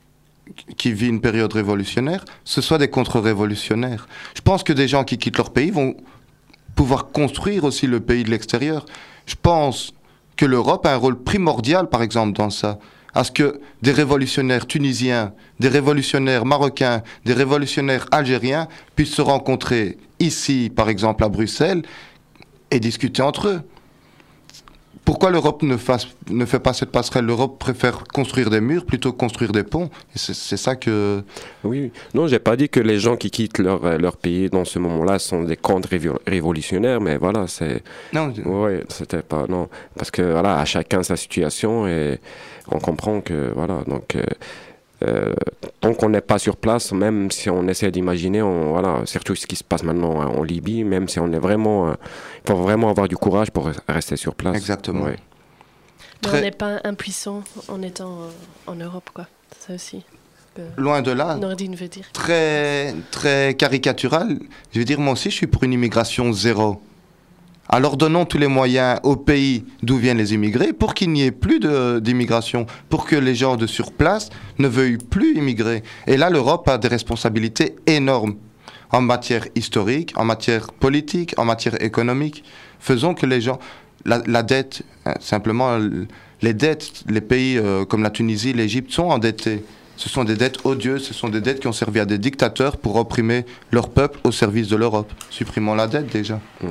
qui vit une période révolutionnaire, ce soit des contre-révolutionnaires. Je pense que des gens qui quittent leur pays vont pouvoir construire aussi le pays de l'extérieur. Je pense que l'Europe a un rôle primordial, par exemple, dans ça. À ce que des révolutionnaires tunisiens, des révolutionnaires marocains, des révolutionnaires algériens puissent se rencontrer ici, par exemple, à Bruxelles, et discuter entre eux. Pourquoi l'Europe ne, fasse, ne fait pas cette passerelle? L'Europe préfère construire des murs plutôt que construire des ponts. Et c'est, c'est ça que... Oui, non, j'ai pas dit que les gens qui quittent leur, leur pays dans ce moment-là sont des contre-révolutionnaires, mais voilà, c'est... Non. Oui, c'était pas... Non, parce que voilà, à chacun sa situation et on comprend que, voilà, donc... Euh, Euh, tant qu'on n'est pas sur place, même si on essaie d'imaginer, on, voilà, surtout ce qui se passe maintenant en Libye, même si on est vraiment, il euh, faut vraiment avoir du courage pour rester sur place. Exactement. Ouais. Mais on n'est pas impuissant en étant euh, en Europe, quoi. Ça aussi. Loin de là. Nordine veut dire. Très, très caricatural. Je veux dire, moi aussi, je suis pour une immigration zéro. Alors donnons tous les moyens au pays d'où viennent les immigrés pour qu'il n'y ait plus de, d'immigration, pour que les gens de sur place ne veuillent plus immigrer. Et là, l'Europe a des responsabilités énormes en matière historique, en matière politique, en matière économique. Faisons que les gens... La, la dette, hein, simplement, les dettes, les pays euh, comme la Tunisie, l'Égypte sont endettés. Ce sont des dettes odieuses, ce sont des dettes qui ont servi à des dictateurs pour opprimer leur peuple au service de l'Europe. Supprimons la dette déjà. Mmh.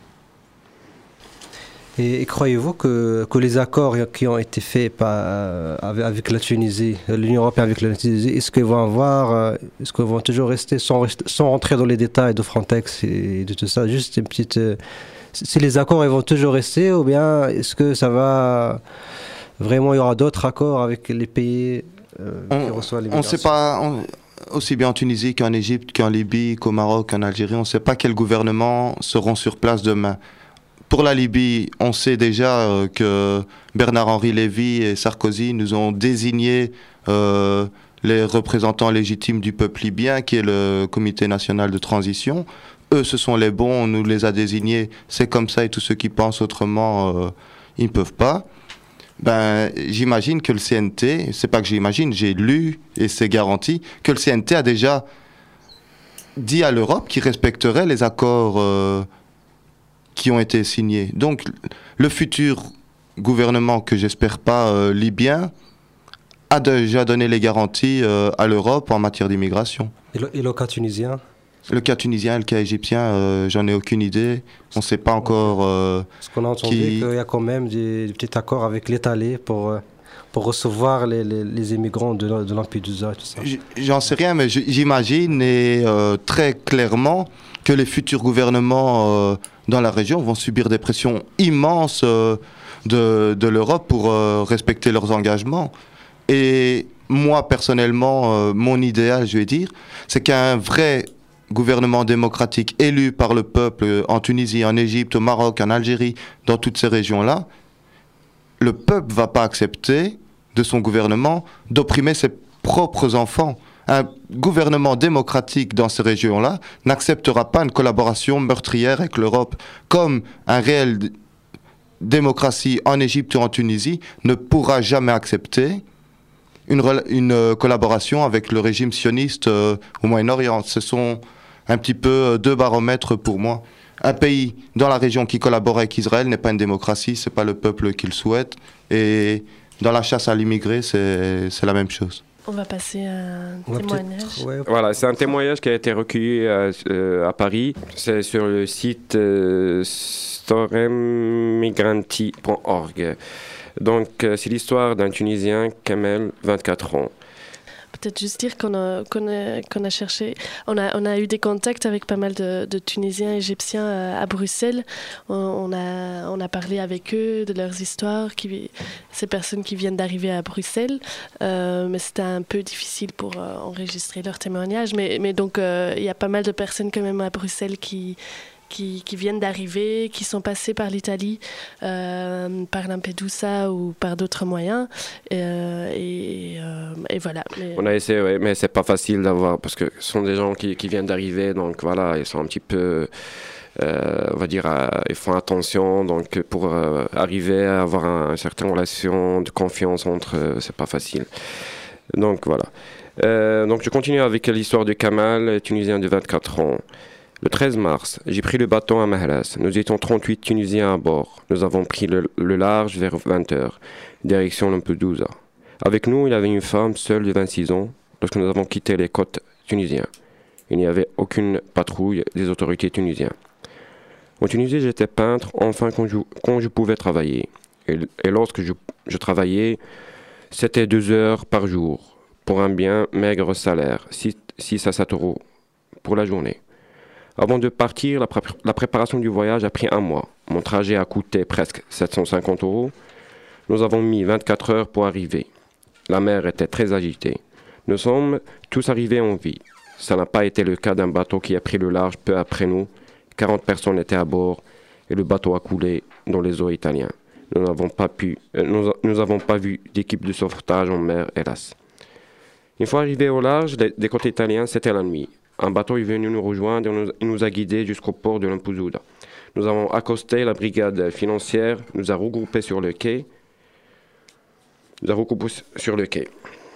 Et, et croyez-vous que, que les accords qui ont été faits par, euh, avec, avec la Tunisie, l'Union européenne avec la Tunisie, est-ce qu'ils vont avoir, euh, est-ce qu'ils vont toujours rester sans, sans rentrer dans les détails de Frontex et de tout ça, juste une petite, euh, si les accords ils vont toujours rester ou bien est-ce que ça va vraiment, il y aura d'autres accords avec les pays euh, on, qui reçoivent les migrations? On ne sait pas. On... Aussi bien en Tunisie qu'en Égypte, qu'en Libye, qu'au Maroc, qu'en Algérie, on ne sait pas quels gouvernements seront sur place demain. Pour la Libye, on sait déjà euh, que Bernard-Henri Lévy et Sarkozy nous ont désigné euh, les représentants légitimes du peuple libyen, qui est le Comité national de transition. Eux, ce sont les bons, on nous les a désignés, c'est comme ça, et tous ceux qui pensent autrement, euh, ils ne peuvent pas. Ben, j'imagine que le C N T, c'est pas que j'imagine, j'ai lu et c'est garanti, que le C N T a déjà dit à l'Europe qu'il respecterait les accords euh, qui ont été signés. Donc, le futur gouvernement, que j'espère pas euh, libyen, a déjà donné les garanties euh, à l'Europe en matière d'immigration. Et le, et le cas tunisien? Le cas tunisien et le cas égyptien, euh, j'en ai aucune idée. On ne sait pas encore... Euh, Parce qu'on a entendu qui... qu'il y a quand même des, des petits accords avec l'Italie pour, euh, pour recevoir les, les, les immigrants de, de Lampedusa et tout ça. J'en sais rien, mais j'imagine et euh, très clairement que les futurs gouvernements euh, dans la région vont subir des pressions immenses euh, de, de l'Europe pour euh, respecter leurs engagements. Et moi, personnellement, euh, mon idéal, je vais dire, c'est qu'un vrai gouvernement démocratique élu par le peuple en Tunisie, en Égypte, au Maroc, en Algérie, dans toutes ces régions-là, le peuple ne va pas accepter de son gouvernement d'opprimer ses propres enfants. Un gouvernement démocratique dans ces régions-là n'acceptera pas une collaboration meurtrière avec l'Europe, comme un réel d- démocratie en Égypte ou en Tunisie ne pourra jamais accepter une, re- une euh, collaboration avec le régime sioniste euh, au Moyen-Orient. Ce sont un petit peu euh, deux baromètres pour moi. Un pays dans la région qui collabore avec Israël n'est pas une démocratie, c'est pas le peuple qui le souhaite. Et dans la chasse à l'immigré, c'est, c'est la même chose. On va passer à un témoignage. Ouais. Voilà, c'est un témoignage qui a été recueilli euh, euh, à Paris. C'est sur le site euh, storemmigranti point org. Donc, euh, c'est l'histoire d'un Tunisien, Kamel, vingt-quatre ans. Peut-être juste dire qu'on a, qu'on a, qu'on a cherché, on a, on a eu des contacts avec pas mal de, de Tunisiens, Égyptiens à, à Bruxelles. On, on, a, on a parlé avec eux de leurs histoires, qui, ces personnes qui viennent d'arriver à Bruxelles. Euh, mais c'était un peu difficile pour euh, enregistrer leurs témoignages. Mais, mais donc, euh, il y a pas mal de personnes quand même à Bruxelles qui... Qui, qui viennent d'arriver, qui sont passés par l'Italie, euh, par Lampedusa ou par d'autres moyens. Euh, et, euh, et voilà. Mais... On a essayé, ouais, mais c'est pas facile d'avoir, parce que ce sont des gens qui, qui viennent d'arriver, donc voilà, ils sont un petit peu, euh, on va dire, euh, ils font attention, donc pour euh, arriver à avoir un, une certaine relation de confiance entre eux, c'est pas facile. Donc voilà. Euh, donc je continue avec l'histoire de Kamal, Tunisien de vingt-quatre ans. Le treize mars, j'ai pris le bateau à Mahlas. Nous étions trente-huit Tunisiens à bord. Nous avons pris le, le large vers vingt heures, direction Lampedusa. Avec nous, il y avait une femme seule de vingt-six ans lorsque nous avons quitté les côtes tunisiennes. Il n'y avait aucune patrouille des autorités tunisiennes. En Tunisie, j'étais peintre, enfin quand je, quand je pouvais travailler. Et, et lorsque je, je travaillais, c'était deux heures par jour, pour un bien maigre salaire, six à sept euros pour la journée. Avant de partir, la, pré la préparation du voyage a pris un mois. Mon trajet a coûté presque sept cent cinquante euros. Nous avons mis vingt-quatre heures pour arriver. La mer était très agitée. Nous sommes tous arrivés en vie. Ça n'a pas été le cas d'un bateau qui a pris le large peu après nous. quarante personnes étaient à bord et le bateau a coulé dans les eaux italiennes. Nous n'avons pas pu, euh, nous, nous avons pas vu d'équipe de sauvetage en mer, hélas. Une fois arrivés au large des, des côtes italiennes, c'était la nuit. Un bateau est venu nous rejoindre et nous, il nous a guidés jusqu'au port de Lampedusa. Nous avons accosté la brigade financière, nous a regroupés sur le quai. Nous a regroupés sur le quai.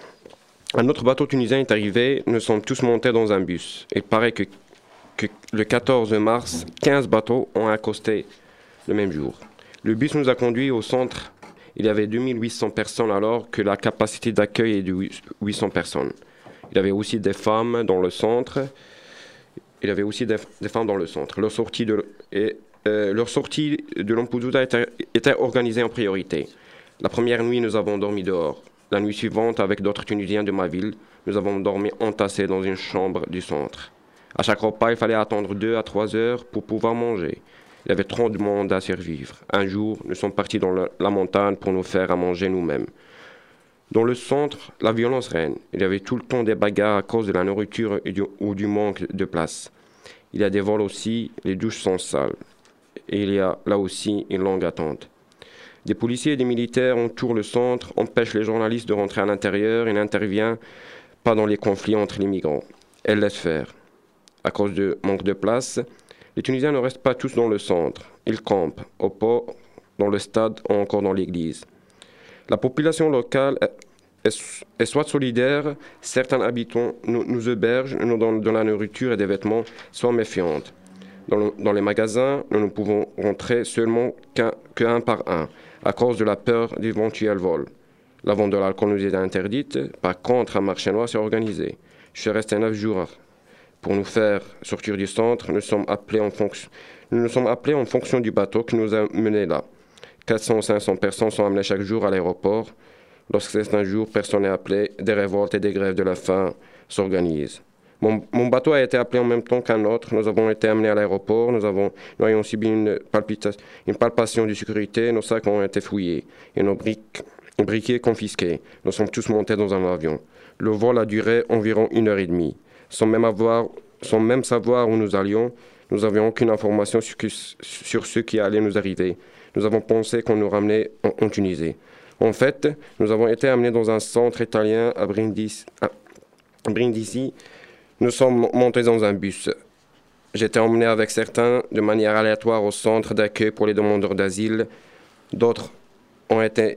Un autre bateau tunisien est arrivé, nous sommes tous montés dans un bus. Il paraît que, que le quatorze mars, quinze bateaux ont accosté le même jour. Le bus nous a conduits au centre. Il y avait deux mille huit cents personnes alors que la capacité d'accueil est de huit cents personnes. Il y avait aussi des femmes dans le centre. Il y avait aussi des, des femmes dans le centre. Leur sortie de, et, euh, leur sortie de Lampedusa était, était organisée en priorité. La première nuit, nous avons dormi dehors. La nuit suivante, avec d'autres Tunisiens de ma ville, nous avons dormi entassés dans une chambre du centre. À chaque repas, il fallait attendre deux à trois heures pour pouvoir manger. Il y avait trop de monde à survivre. Un jour, nous sommes partis dans la, la montagne pour nous faire à manger nous-mêmes. Dans le centre, la violence règne. Il y avait tout le temps des bagarres à cause de la nourriture et du, ou du manque de place. Il y a des vols aussi, les douches sont sales. Et il y a là aussi une longue attente. Des policiers et des militaires entourent le centre, empêchent les journalistes de rentrer à l'intérieur et n'interviennent pas dans les conflits entre les migrants. Elles laissent faire. À cause du manque de place, les Tunisiens ne restent pas tous dans le centre. Ils campent au port, dans le stade ou encore dans l'église. La population locale est, est soit solidaire, certains habitants nous, nous hébergent, nous donnent de la nourriture et des vêtements, soit méfiantes. Dans, le, dans les magasins, nous ne pouvons rentrer seulement qu'un qu'un par un, à cause de la peur d'éventuels vols. La vente de l'alcool nous est interdite, par contre, un marché noir s'est organisé. Je suis resté neuf jours pour nous faire sortir du centre. Nous sommes appelés en fonction, nous nous sommes appelés en fonction du bateau qui nous a menés là. quatre cents à cinq cents personnes sont amenées chaque jour à l'aéroport. Lorsque c'est un jour, personne n'est appelé, des révoltes et des grèves de la faim s'organisent. Mon, mon bateau a été appelé en même temps qu'un autre. Nous avons été amenés à l'aéroport. Nous, avons, nous avons subi une, une palpation de sécurité. Nos sacs ont été fouillés et nos briques, briquets confisqués. Nous sommes tous montés dans un avion. Le vol a duré environ une heure et demie. Sans même, avoir, sans même savoir où nous allions, nous n'avions aucune information sur, sur ce qui allait nous arriver. Nous avons pensé qu'on nous ramenait en, en Tunisie. En fait, nous avons été amenés dans un centre italien à Brindisi. À Brindisi. Nous sommes montés dans un bus. J'étais emmené avec certains de manière aléatoire au centre d'accueil pour les demandeurs d'asile. D'autres ont été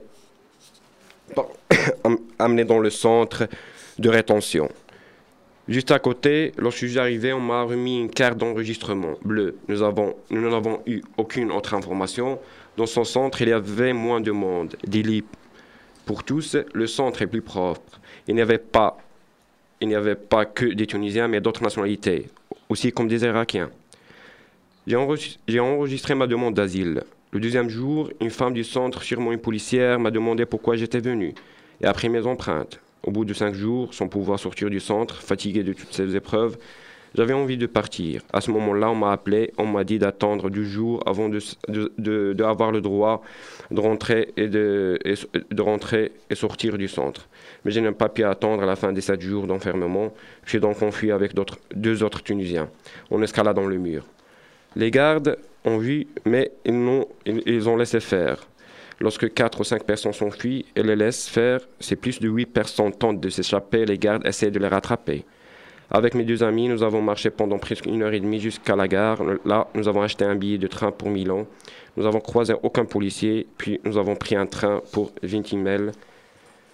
amenés dans le centre de rétention. Juste à côté, lorsque je suis arrivé, on m'a remis une carte d'enregistrement bleue. Nous avons, nous n'avons eu aucune autre information. Dans son centre, il y avait moins de monde. Des lits pour tous, le centre est plus propre. Il n'y avait pas, il n'y avait pas que des Tunisiens, mais d'autres nationalités, aussi comme des Irakiens. J'ai enregistré, j'ai enregistré ma demande d'asile. Le deuxième jour, une femme du centre, sûrement une policière, m'a demandé pourquoi j'étais venu et a pris mes empreintes. Au bout de cinq jours, sans pouvoir sortir du centre, fatigué de toutes ces épreuves, j'avais envie de partir. À ce moment-là, on m'a appelé, on m'a dit d'attendre deux jours avant de, de, de, de avoir le droit de rentrer et de, et, de rentrer et sortir du centre. Mais je n'ai pas pu attendre à la fin des sept jours d'enfermement. Je suis donc enfui avec d'autres, deux autres Tunisiens. On escalade dans le mur. Les gardes ont vu, mais ils, n'ont, ils, ils ont laissé faire. Lorsque quatre ou cinq personnes s'enfuient et les laissent faire, c'est plus de huit personnes tentent de s'échapper, les gardes essaient de les rattraper. Avec mes deux amis, nous avons marché pendant presque une heure et demie jusqu'à la gare. Là, nous avons acheté un billet de train pour Milan. Nous avons croisé aucun policier, puis nous avons pris un train pour Vintimille.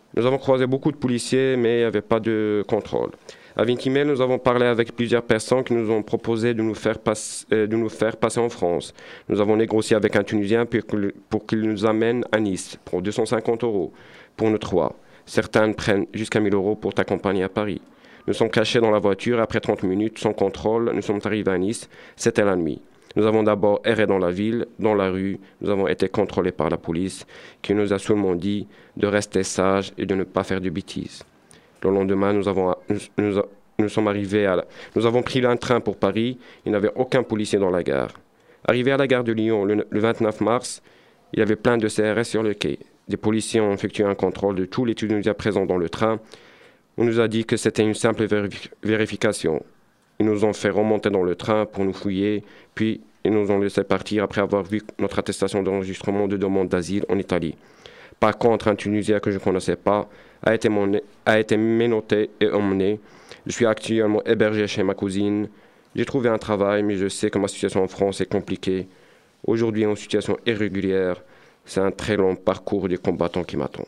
Nous avons croisé beaucoup de policiers, mais il n'y avait pas de contrôle. À Vintimille, nous avons parlé avec plusieurs personnes qui nous ont proposé de nous faire, passe, euh, de nous faire passer en France. Nous avons négocié avec un Tunisien pour, que, pour qu'il nous amène à Nice pour deux cent cinquante euros pour nous trois. Certains prennent jusqu'à mille euros pour t'accompagner à Paris. Nous sommes cachés dans la voiture. Après trente minutes, sans contrôle, nous sommes arrivés à Nice. C'était la nuit. Nous avons d'abord erré dans la ville, dans la rue. Nous avons été contrôlés par la police qui nous a seulement dit de rester sages et de ne pas faire de bêtises. Le lendemain, nous, avons, nous, nous, nous sommes arrivés à la, nous avons pris un train pour Paris. Il n'y avait aucun policier dans la gare. Arrivé à la gare de Lyon le, le vingt-neuf mars, il y avait plein de C R S sur le quai. Des policiers ont effectué un contrôle de tous les Tunisiens présents dans le train. On nous a dit que c'était une simple vérif- vérification. Ils nous ont fait remonter dans le train pour nous fouiller, puis ils nous ont laissé partir après avoir vu notre attestation d'enregistrement de demande d'asile en Italie. Par contre, un Tunisien que je ne connaissais pas a été, mon, a été menotté et emmené. Je suis actuellement hébergé chez ma cousine. J'ai trouvé un travail, mais je sais que ma situation en France est compliquée. Aujourd'hui, en situation irrégulière, c'est un très long parcours des combattants qui m'attend.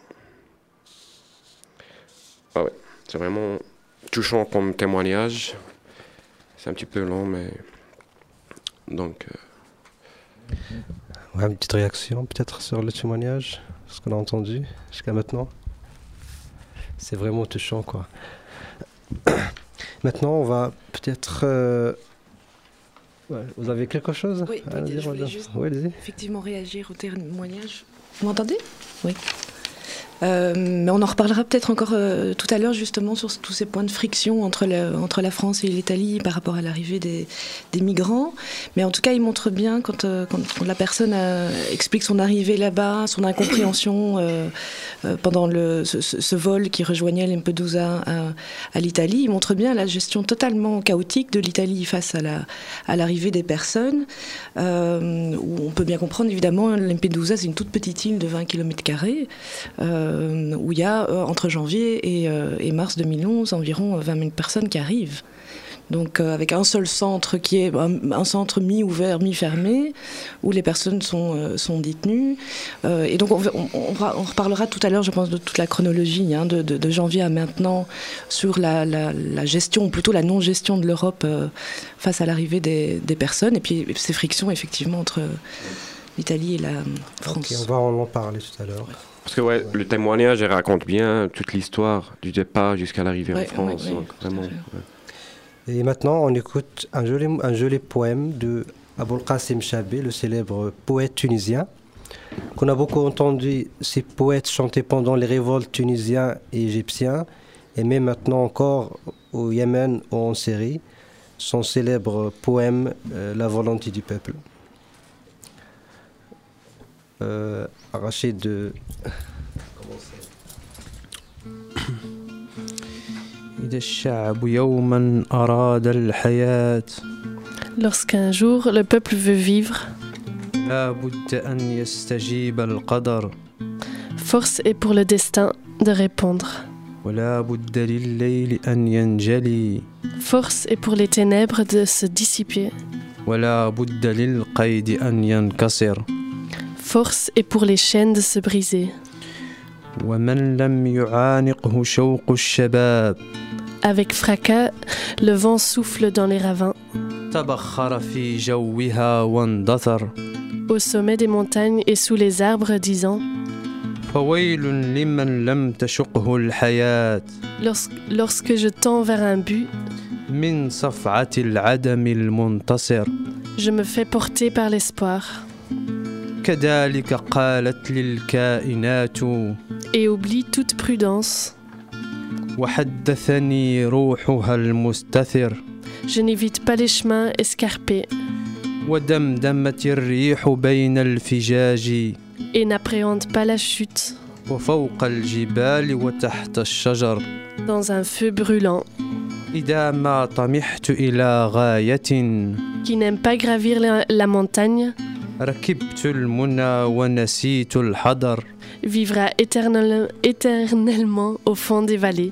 Ah ouais, c'est vraiment touchant comme témoignage. C'est un petit peu long, mais... Donc... Euh... Ouais, une petite réaction peut-être sur le témoignage, ce qu'on a entendu jusqu'à maintenant. C'est vraiment touchant, quoi. Maintenant, on va peut-être... Euh... Ouais, vous avez quelque chose Oui, à oui dire, je voulais madame juste Oui, allez-y. effectivement réagir au témoignage. Vous m'entendez? Oui. Euh, mais on en reparlera peut-être encore euh, tout à l'heure justement sur tous ces points de friction entre la, entre la France et l'Italie par rapport à l'arrivée des, des migrants. Mais en tout cas, il montre bien quand, euh, quand, quand la personne a, explique son arrivée là-bas, son incompréhension euh, euh, pendant le, ce, ce vol qui rejoignait Lampedusa à, à l'Italie, il montre bien la gestion totalement chaotique de l'Italie face à, la, à l'arrivée des personnes. Euh, où on peut bien comprendre évidemment, Lampedusa c'est une toute petite île de vingt kilomètres carrés. Euh, où il y a, euh, entre janvier et, euh, et mars deux mille onze, environ vingt mille personnes qui arrivent. Donc euh, avec un seul centre qui est un, un centre mi-ouvert, mi-fermé, où les personnes sont, euh, sont détenues. Euh, et donc on, on, on, on reparlera tout à l'heure, je pense, de toute la chronologie, hein, de, de, de janvier à maintenant, sur la, la, la gestion, ou plutôt la non-gestion de l'Europe euh, face à l'arrivée des, des personnes, et puis ces frictions, effectivement, entre l'Italie et la France. Okay, on va en parler tout à l'heure. Parce que ouais, le témoignage il raconte bien toute l'histoire du départ jusqu'à l'arrivée ouais, en France. Ouais, ouais, donc, vraiment, ouais. Et maintenant, on écoute un joli, un joli poème de Aboul Qasim Chabé, le célèbre poète tunisien, qu'on a beaucoup entendu ces poètes chanter pendant les révoltes tunisiennes et égyptiennes, et même maintenant encore au Yémen ou en Syrie, son célèbre poème euh, La volonté du peuple. Euh, arraché de... Lorsqu'un jour le peuple veut vivre, force est pour le destin de répondre. Force est pour les ténèbres de se dissiper. Force est pour les chaînes de se briser. Avec fracas, le vent souffle dans les ravins. Au sommet des montagnes et sous les arbres, disant Lorsque, lorsque je tends vers un but, je me fais porter par l'espoir. Et oublie toute prudence. Je n'évite pas les chemins escarpés. Et n'appréhende pas la chute. Dans un feu brûlant. Qui n'aime pas gravir la, la montagne. Vivra éternel, éternellement au fond des vallées.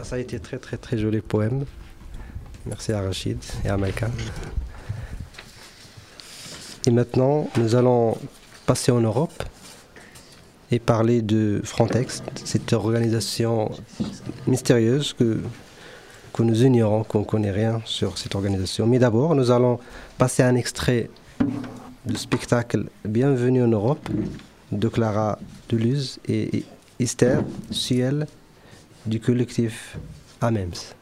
Ah, ça a été très très très joli poème. Merci à Rachid et à Maïka. Et maintenant, nous allons passer en Europe et parler de Frontex, cette organisation mystérieuse que, que nous ignorons, qu'on ne connaît rien sur cette organisation. Mais d'abord, nous allons passer un extrait du spectacle Bienvenue en Europe de Clara Deluz et Esther Ciel du collectif AMEMS.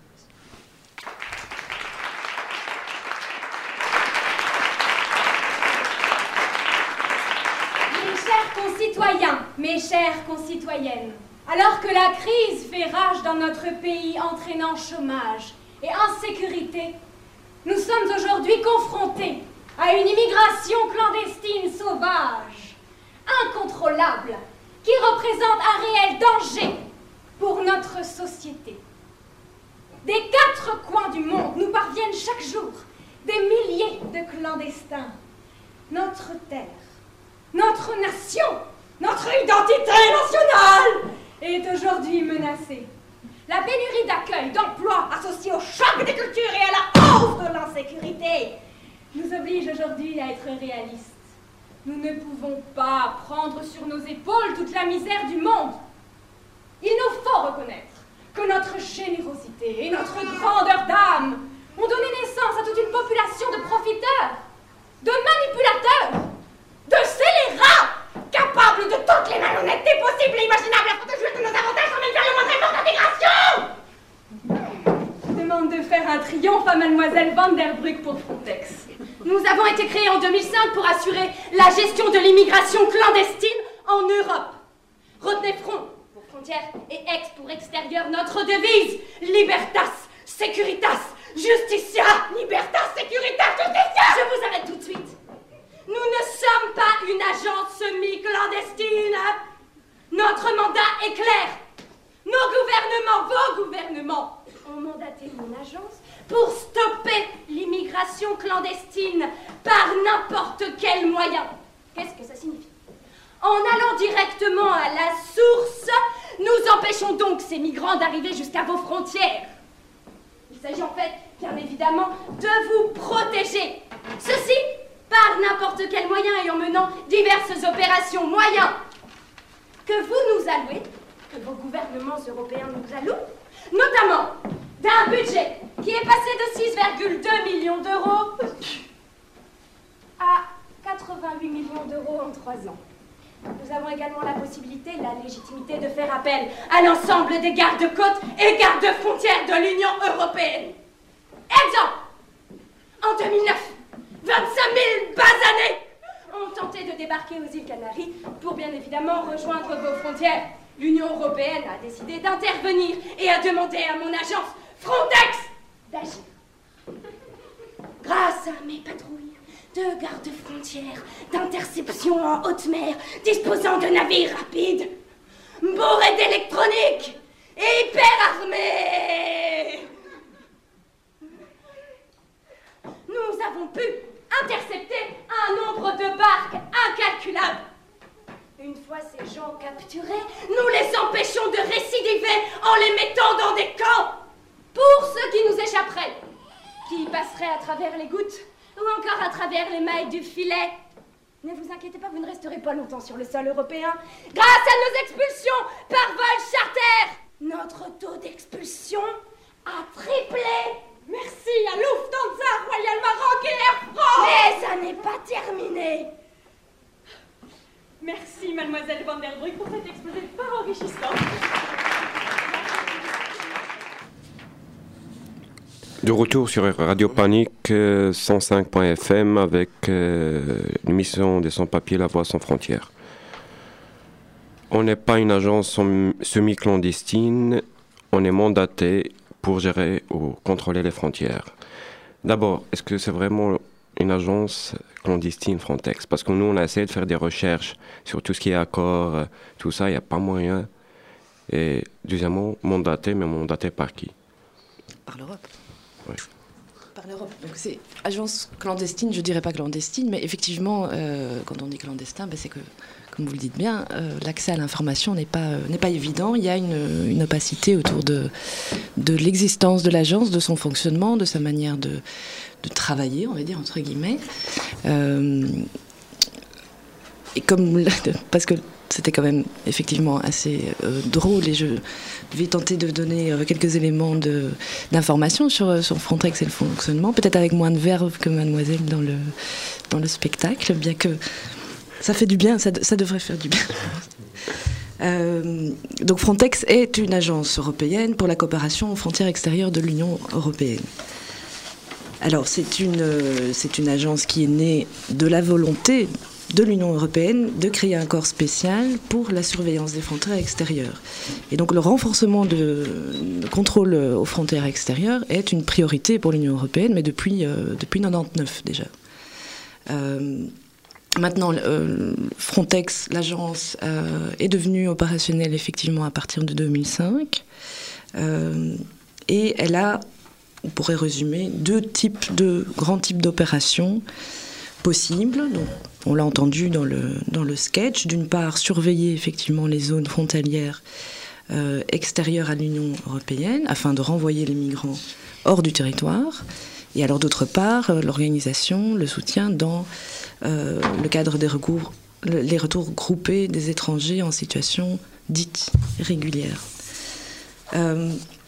Concitoyens, mes chères concitoyennes, alors que la crise fait rage dans notre pays, entraînant chômage et insécurité, nous sommes aujourd'hui confrontés à une immigration clandestine sauvage, incontrôlable, qui représente un réel danger pour notre société. Des quatre coins du monde nous parviennent chaque jour des milliers de clandestins. Notre terre, notre nation, notre identité nationale est aujourd'hui menacée. La pénurie d'accueil, d'emploi, associée au choc des cultures et à la hausse de l'insécurité, nous oblige aujourd'hui à être réalistes. Nous ne pouvons pas prendre sur nos épaules toute la misère du monde. Il nous faut reconnaître que notre générosité et notre grandeur d'âme ont donné naissance à toute une population de profiteurs, de manipulateurs, de scélérats, capables de toutes les malhonnêtetés possibles et imaginables afin de jouir de nos avantages sans même faire le moindre effort d'intégration. Je demande de faire un triomphe à Mademoiselle Van der Brugge pour Frontex. Nous avons été créés en deux mille cinq pour assurer la gestion de l'immigration clandestine en Europe. Retenez front pour frontières et ex pour extérieur notre devise Libertas, Securitas, Justitia, Libertas, Securitas, Justitia. Je vous arrête tout de suite. Nous ne sommes pas une agence semi-clandestine. Notre mandat est clair. Nos gouvernements, vos gouvernements, ont mandaté mon agence pour stopper l'immigration clandestine par n'importe quel moyen. Qu'est-ce que ça signifie? En allant directement à la source, nous empêchons donc ces migrants d'arriver jusqu'à vos frontières. Il s'agit en fait, bien évidemment, de vous protéger. Ceci par n'importe quel moyen et en menant diverses opérations, moyens que vous nous allouez, que vos gouvernements européens nous allouent, notamment d'un budget qui est passé de six virgule deux millions d'euros à quatre-vingt-huit millions d'euros en trois ans. Nous avons également la possibilité, la légitimité de faire appel à l'ensemble des gardes-côtes et gardes-frontières de l'Union européenne. Exemple, en deux mille neuf, vingt-cinq mille basanés ont tenté de débarquer aux îles Canaries pour bien évidemment rejoindre vos frontières. L'Union européenne a décidé d'intervenir et a demandé à mon agence Frontex d'agir. Grâce à mes patrouilles de gardes-frontières, d'interception en haute mer, disposant de navires rapides, bourrés d'électronique et hyper armés, nous avons pu intercepter un nombre de barques incalculable. Une fois ces gens capturés, nous les empêchons de récidiver en les mettant dans des camps. Pour ceux qui nous échapperaient, qui passeraient à travers les gouttes ou encore à travers les mailles du filet, ne vous inquiétez pas, vous ne resterez pas longtemps sur le sol européen. Grâce à nos expulsions par vol charter, notre taux d'expulsion a triplé. Merci à Lufthansa, Royal Maroc et Air France. Mais ça n'est pas terminé. Merci, Mademoiselle Van der Brugge, pour cet exposé fort enrichissant. De retour sur Radio Panique euh, cent cinq point F M avec euh, l'émission des sans-papiers La Voix sans frontières. On n'est pas une agence semi-clandestine, on est mandaté pour gérer ou contrôler les frontières. D'abord, est-ce que c'est vraiment une agence clandestine Frontex? Parce que nous, on a essayé de faire des recherches sur tout ce qui est accord, tout ça, il n'y a pas moyen. Et deuxièmement, mandaté, mais mandaté par qui? Par l'Europe. Oui. Par l'Europe. Donc c'est agence clandestine, je dirais pas clandestine, mais effectivement, euh, quand on dit clandestin, ben c'est que comme vous le dites bien, euh, l'accès à l'information n'est pas, euh, n'est pas évident. Il y a une, une opacité autour de, de l'existence de l'agence, de son fonctionnement, de sa manière de, de travailler, on va dire, entre guillemets. Euh, et comme, parce que c'était quand même effectivement assez euh, drôle, et je vais tenter de donner euh, quelques éléments de, d'information sur, sur Frontex et le fonctionnement, peut-être avec moins de verve que Mademoiselle dans le, dans le spectacle, bien que ça fait du bien, ça, ça devrait faire du bien. Euh, donc Frontex est une agence européenne pour la coopération aux frontières extérieures de l'Union européenne. Alors c'est une, c'est une agence qui est née de la volonté de l'Union européenne de créer un corps spécial pour la surveillance des frontières extérieures. Et donc le renforcement de, de contrôle aux frontières extérieures est une priorité pour l'Union européenne, mais depuis, euh, depuis mille neuf cent quatre-vingt-dix-neuf déjà. Euh, maintenant, euh, Frontex, l'agence, euh, est devenue opérationnelle effectivement à partir de deux mille cinq. Euh, et elle a, on pourrait résumer, deux types de grands types d'opérations possibles. Donc, on l'a entendu dans le, dans le sketch. D'une part, surveiller effectivement les zones frontalières euh, extérieures à l'Union européenne afin de renvoyer les migrants hors du territoire. Et alors d'autre part, euh, l'organisation, le soutien dans euh, le cadre des recours, le, les retours groupés des étrangers en situation dite irrégulière. Euh,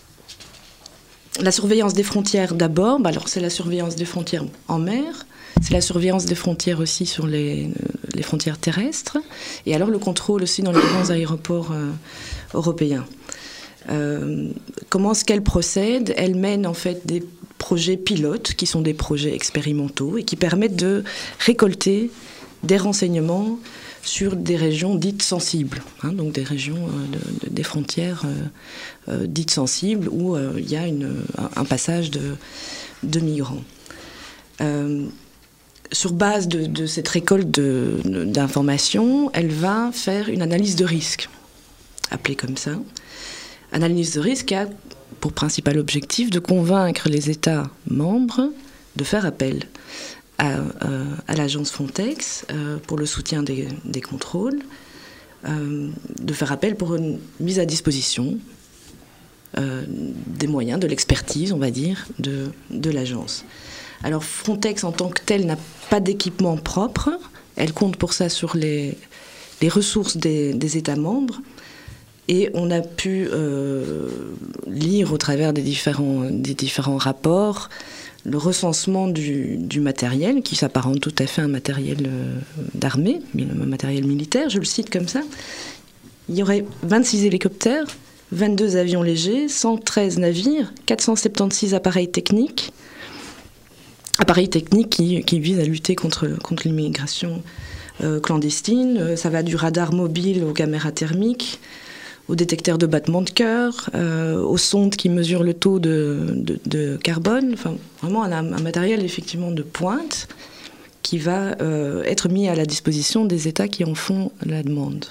la surveillance des frontières d'abord, bah alors c'est la surveillance des frontières en mer. C'est la surveillance des frontières aussi sur les, les frontières terrestres. Et alors le contrôle aussi dans les grands aéroports euh, européens. Euh, comment est-ce qu'elle procède ? Elle mène en fait des projets pilotes qui sont des projets expérimentaux et qui permettent de récolter des renseignements sur des régions dites sensibles, hein, donc des régions, euh, de, de, des frontières euh, euh, dites sensibles où euh, il y a une, un, un passage de, de migrants. Euh, Sur base de, de cette récolte de, de, d'informations, elle va faire une analyse de risque, appelée comme ça. Analyse de risque qui a pour principal objectif de convaincre les États membres de faire appel à, euh, à l'agence Frontex euh, pour le soutien des, des contrôles, euh, de faire appel pour une mise à disposition euh, des moyens, de l'expertise, on va dire, de, de l'agence. Alors Frontex en tant que telle n'a pas d'équipement propre, elle compte pour ça sur les, les ressources des, des États membres, et on a pu euh, lire au travers des différents, des différents rapports le recensement du, du matériel, qui s'apparente tout à fait à un matériel euh, d'armée, un matériel militaire, je le cite comme ça. Il y aurait vingt-six hélicoptères, vingt-deux avions légers, cent treize navires, quatre cent soixante-seize appareils techniques, appareils techniques qui, qui visent à lutter contre, contre l'immigration euh, clandestine. Euh, ça va du radar mobile aux caméras thermiques, aux détecteurs de battement de cœur, euh, aux sondes qui mesurent le taux de, de, de carbone. Enfin, vraiment un, un matériel effectivement de pointe qui va euh, être mis à la disposition des États qui en font la demande.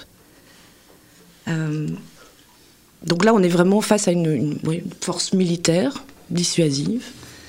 Euh, donc là, on est vraiment face à une, une, oui, une force militaire dissuasive.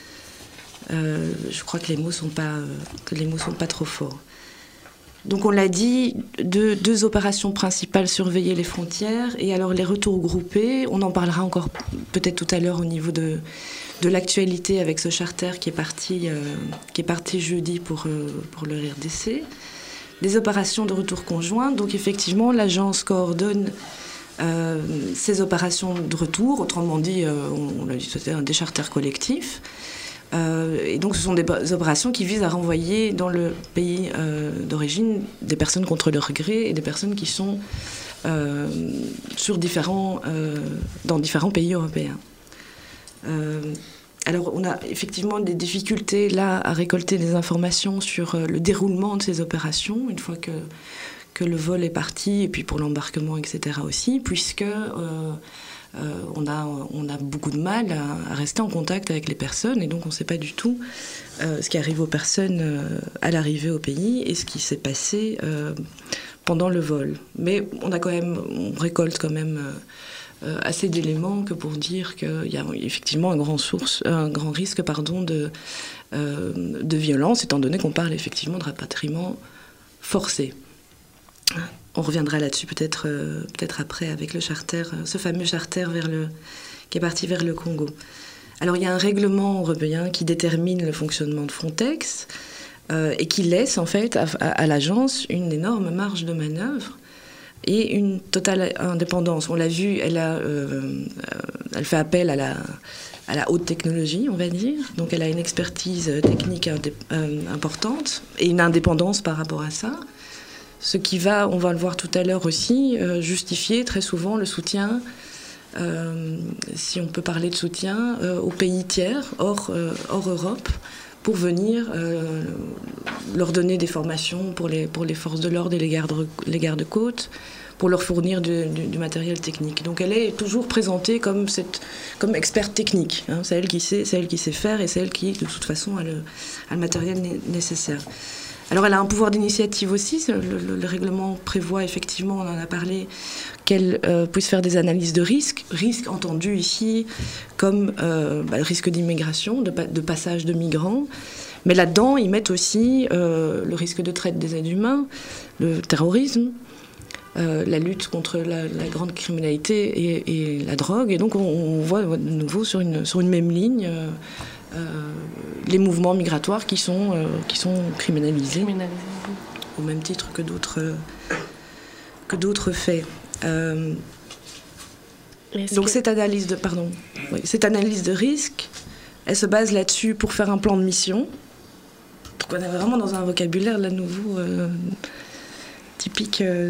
Euh, je crois que les mots sont pas, euh, que les mots sont pas trop forts. Donc on l'a dit, deux, deux opérations principales, surveiller les frontières, et alors les retours groupés, on en parlera encore peut-être tout à l'heure au niveau de, de l'actualité avec ce charter qui est parti, euh, qui est parti jeudi pour, euh, pour le R D C. Des opérations de retour conjoint, donc effectivement l'agence coordonne euh, ces opérations de retour, autrement dit, euh, on, on l'a dit, c'était des charters collectifs. Euh, et donc ce sont des, des opérations qui visent à renvoyer dans le pays euh, d'origine des personnes contre leur gré et des personnes qui sont euh, sur différents, euh, dans différents pays européens. Euh, alors on a effectivement des difficultés là à récolter des informations sur euh, le déroulement de ces opérations une fois que, que le vol est parti, et puis pour l'embarquement, et cetera aussi, puisque euh, Euh, on, a, on a beaucoup de mal à, à rester en contact avec les personnes, et donc on ne sait pas du tout euh, ce qui arrive aux personnes euh, à l'arrivée au pays et ce qui s'est passé euh, pendant le vol. Mais on a quand même, on récolte quand même euh, assez d'éléments que pour dire qu'il y a effectivement un grand, source, un grand risque pardon, de, euh, de violence, étant donné qu'on parle effectivement de rapatriement forcé. on reviendra là-dessus peut-être euh, peut-être après avec le charter, euh, ce fameux charter vers le, qui est parti vers le Congo. Alors il y a un règlement européen qui détermine le fonctionnement de Frontex euh, et qui laisse en fait à, à, à l'agence une énorme marge de manœuvre et une totale indépendance. On l'a vu, elle, a, euh, elle fait appel à la, à la haute technologie, on va dire. Donc elle a une expertise technique indép- euh, importante et une indépendance par rapport à ça. Ce qui va, on va le voir tout à l'heure aussi, euh, justifier très souvent le soutien, euh, si on peut parler de soutien, euh, aux pays tiers, hors, euh, hors Europe, pour venir euh, leur donner des formations pour les, pour les forces de l'ordre et les gardes, les gardes-côtes, pour leur fournir du, du, du matériel technique. Donc elle est toujours présentée comme, cette, comme experte technique. Hein. C'est elle qui sait, c'est elle qui sait faire et c'est elle qui, de toute façon, a le, a le matériel né- nécessaire. Alors elle a un pouvoir d'initiative aussi, le, le, le règlement prévoit effectivement, on en a parlé, qu'elle euh, puisse faire des analyses de risques, risques entendus ici comme euh, bah, le risque d'immigration, de, de passage de migrants, mais là-dedans ils mettent aussi euh, le risque de traite des êtres humains, le terrorisme, euh, la lutte contre la, la grande criminalité et, et la drogue, et donc on, on voit de nouveau sur une, sur une même ligne euh, Euh, les mouvements migratoires qui sont, euh, qui sont criminalisés, criminalisés au même titre que d'autres, euh, que d'autres faits. Euh, donc que... cette analyse de, pardon, oui, cette analyse de risque, elle se base là-dessus pour faire un plan de mission. Donc on est vraiment dans un vocabulaire là nouveau euh, typique euh,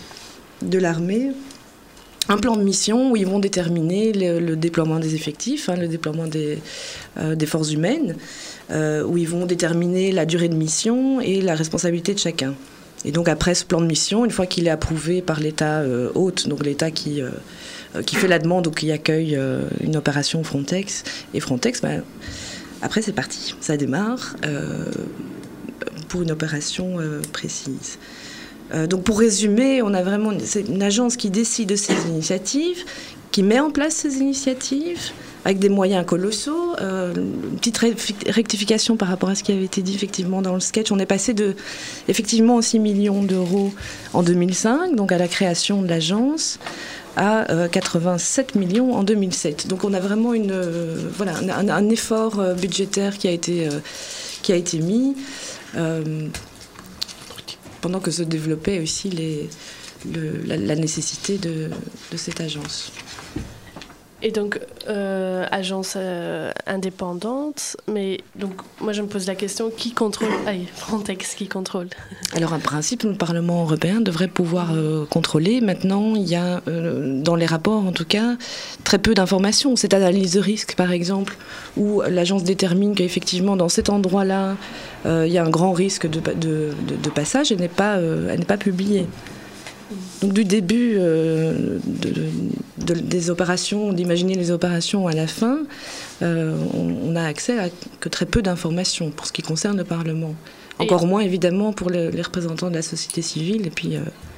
de l'armée. Un plan de mission où ils vont déterminer le, le déploiement des effectifs, hein, le déploiement des, euh, des forces humaines, euh, où ils vont déterminer la durée de mission et la responsabilité de chacun. Et donc après ce plan de mission, une fois qu'il est approuvé par l'État euh, hôte, donc l'État qui, euh, qui fait la demande ou qui accueille euh, une opération Frontex, et Frontex, ben, après c'est parti, ça démarre euh, pour une opération euh, précise. Euh, donc pour résumer, on a vraiment c'est une agence qui décide de ses initiatives, qui met en place ces initiatives avec des moyens colossaux. Euh, une petite rectification par rapport à ce qui avait été dit effectivement dans le sketch. On est passé de effectivement six millions d'euros en deux mille cinq, donc à la création de l'agence, à euh, quatre-vingt-sept millions en deux mille sept. Donc on a vraiment une, euh, voilà, un, un effort euh, budgétaire qui a été, euh, qui a été mis. Euh, pendant que se développait aussi les, le, la, la nécessité de, de cette agence. Et donc, euh, agence euh, indépendante, mais donc moi je me pose la question, qui contrôle allez, Frontex, qui contrôle? Alors en principe, le Parlement européen devrait pouvoir euh, contrôler. Maintenant, il y a, euh, dans les rapports en tout cas, très peu d'informations. Cette analyse de risque, par exemple, où l'agence détermine qu'effectivement, dans cet endroit-là, euh, il y a un grand risque de, de, de, de passage, elle n'est pas, euh, elle n'est pas publiée. Donc du début euh, de, de, de, des opérations, d'imaginer les opérations à la fin, euh, on, on a accès à que très peu d'informations pour ce qui concerne le Parlement. Encore et moins évidemment pour le, les représentants de la société civile. Et puis. Euh,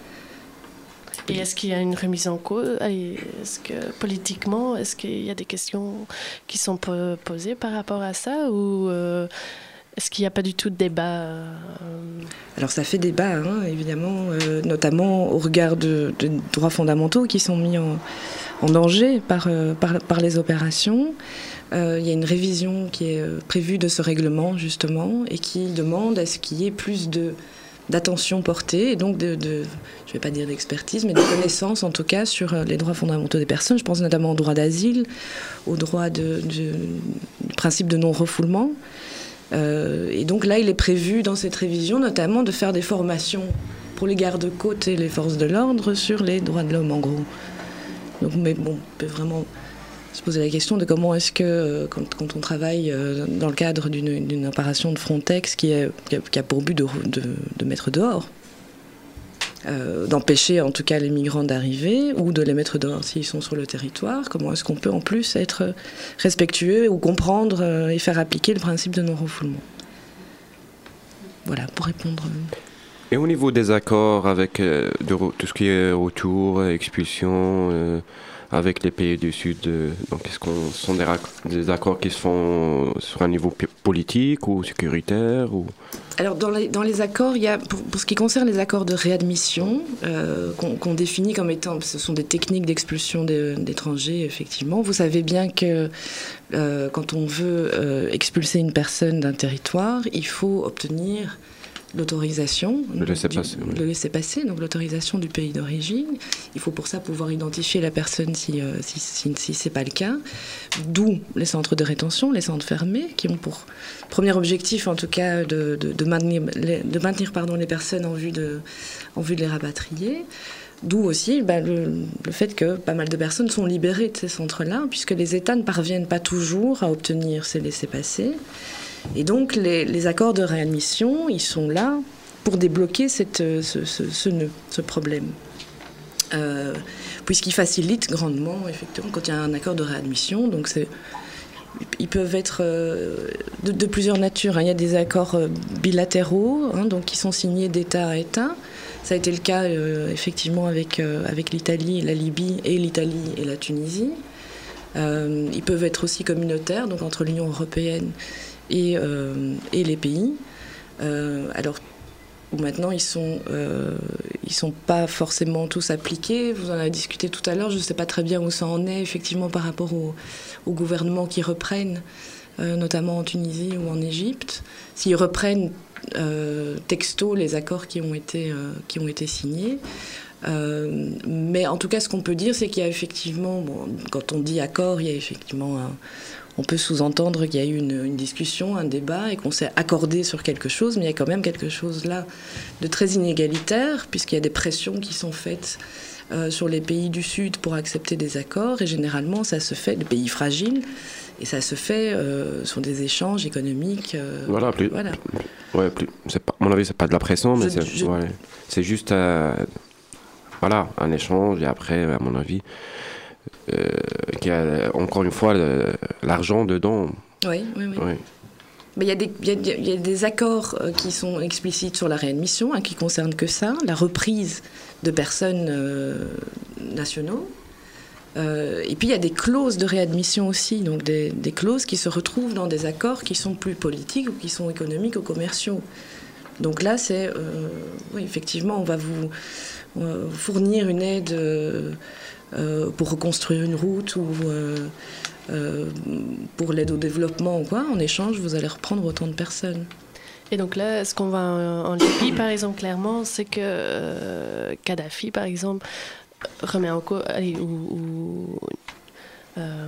et est-ce qu'il y a une remise en cause? Est-ce que politiquement, est-ce qu'il y a des questions qui sont posées par rapport à ça ou euh, est-ce qu'il n'y a pas du tout de débat euh... Alors ça fait débat, hein, évidemment, euh, notamment au regard de, de droits fondamentaux qui sont mis en, en danger par, euh, par, par les opérations. Euh, il y a une révision qui est prévue de ce règlement, justement, et qui demande à ce qu'il y ait plus de, d'attention portée, et donc de, de je ne vais pas dire d'expertise, mais de connaissances, en tout cas, sur les droits fondamentaux des personnes. Je pense notamment au droit d'asile, au droit de, de, du principe de non-refoulement. Euh, et donc là, il est prévu dans cette révision notamment de faire des formations pour les gardes-côtes et les forces de l'ordre sur les droits de l'homme, en gros. Donc, mais bon, on peut vraiment se poser la question de comment est-ce que, quand, quand on travaille euh, dans le cadre d'une, d'une opération de Frontex qui, est, qui, a, qui a pour but de, de, de mettre dehors, euh, d'empêcher en tout cas les migrants d'arriver ou de les mettre dehors s'ils sont sur le territoire, comment est-ce qu'on peut en plus être respectueux ou comprendre euh, et faire appliquer le principe de non-refoulement. Voilà, pour répondre. Et au niveau des accords avec euh, de, tout ce qui est retour, expulsion, euh, avec les pays du Sud, euh, donc est-ce qu'on ce sont des, des accords qui se font sur un niveau politique ou sécuritaire ou... Alors dans les, dans les accords, il y a, pour, pour ce qui concerne les accords de réadmission, euh, qu'on qu'on définit comme étant, ce sont des techniques d'expulsion de, d'étrangers, effectivement. Vous savez bien que euh, quand on veut euh, expulser une personne d'un territoire, il faut obtenir l'autorisation, le laisser-passer, oui. le laisser-passer, donc l'autorisation du pays d'origine. Il faut pour ça pouvoir identifier la personne si, euh, si, si, si ce n'est pas le cas. D'où les centres de rétention, les centres fermés, qui ont pour premier objectif, en tout cas, de, de, de maintenir, de maintenir pardon, les personnes en vue de, en vue de les rapatrier. D'où aussi bah, le, le fait que pas mal de personnes sont libérées de ces centres-là, puisque les États ne parviennent pas toujours à obtenir ces laissez-passer. Et donc, les, les accords de réadmission, ils sont là pour débloquer cette, ce, ce, ce nœud, ce problème. Euh, puisqu'ils facilitent grandement, effectivement, quand il y a un accord de réadmission. Donc, c'est, ils peuvent être euh, de, de plusieurs natures. Hein. Il y a des accords bilatéraux, hein, donc, qui sont signés d'État à État. Ça a été le cas, euh, effectivement, avec, euh, avec l'Italie, la Libye, et l'Italie et la Tunisie. Euh, ils peuvent être aussi communautaires, donc entre l'Union européenne Et, euh, et les pays. Euh, alors, maintenant, ils sont, euh, ils sont pas forcément tous appliqués. Vous en avez discuté tout à l'heure. Je ne sais pas très bien où ça en est, effectivement, par rapport aux au gouvernements qui reprennent, euh, notamment en Tunisie ou en Égypte. S'ils reprennent euh, texto les accords qui ont été, euh, qui ont été signés. Euh, mais en tout cas, ce qu'on peut dire, c'est qu'il y a effectivement, bon, quand on dit accord, il y a effectivement un... On peut sous-entendre qu'il y a eu une, une discussion, un débat, et qu'on s'est accordé sur quelque chose, mais il y a quand même quelque chose là de très inégalitaire, puisqu'il y a des pressions qui sont faites euh, sur les pays du Sud pour accepter des accords, et généralement ça se fait, des pays fragiles, et ça se fait euh, sur des échanges économiques. Euh, voilà, plus, voilà. Plus, ouais, plus, c'est pas, à mon avis, c'est pas de la pression, mais je, c'est, je... Ouais, c'est juste euh, voilà, un échange, et après, à mon avis... Euh, qu'il y a encore une fois le, l'argent dedans. Oui, oui, oui. oui. Mais il y a des, il y a, il y a des accords qui sont explicites sur la réadmission, hein, qui concernent que ça, la reprise de personnes euh, nationaux. Euh, et puis il y a des clauses de réadmission aussi, donc des, des clauses qui se retrouvent dans des accords qui sont plus politiques ou qui sont économiques ou commerciaux. Donc là, c'est euh, oui, effectivement, on va vous euh, fournir une aide. Euh, Euh, pour reconstruire une route ou euh, euh, pour l'aide au développement ou quoi, en échange, vous allez reprendre autant de personnes. Et donc là, ce qu'on voit en, en Libye, par exemple, clairement, c'est que euh, Kadhafi, par exemple, remet en cause, ou, ou euh,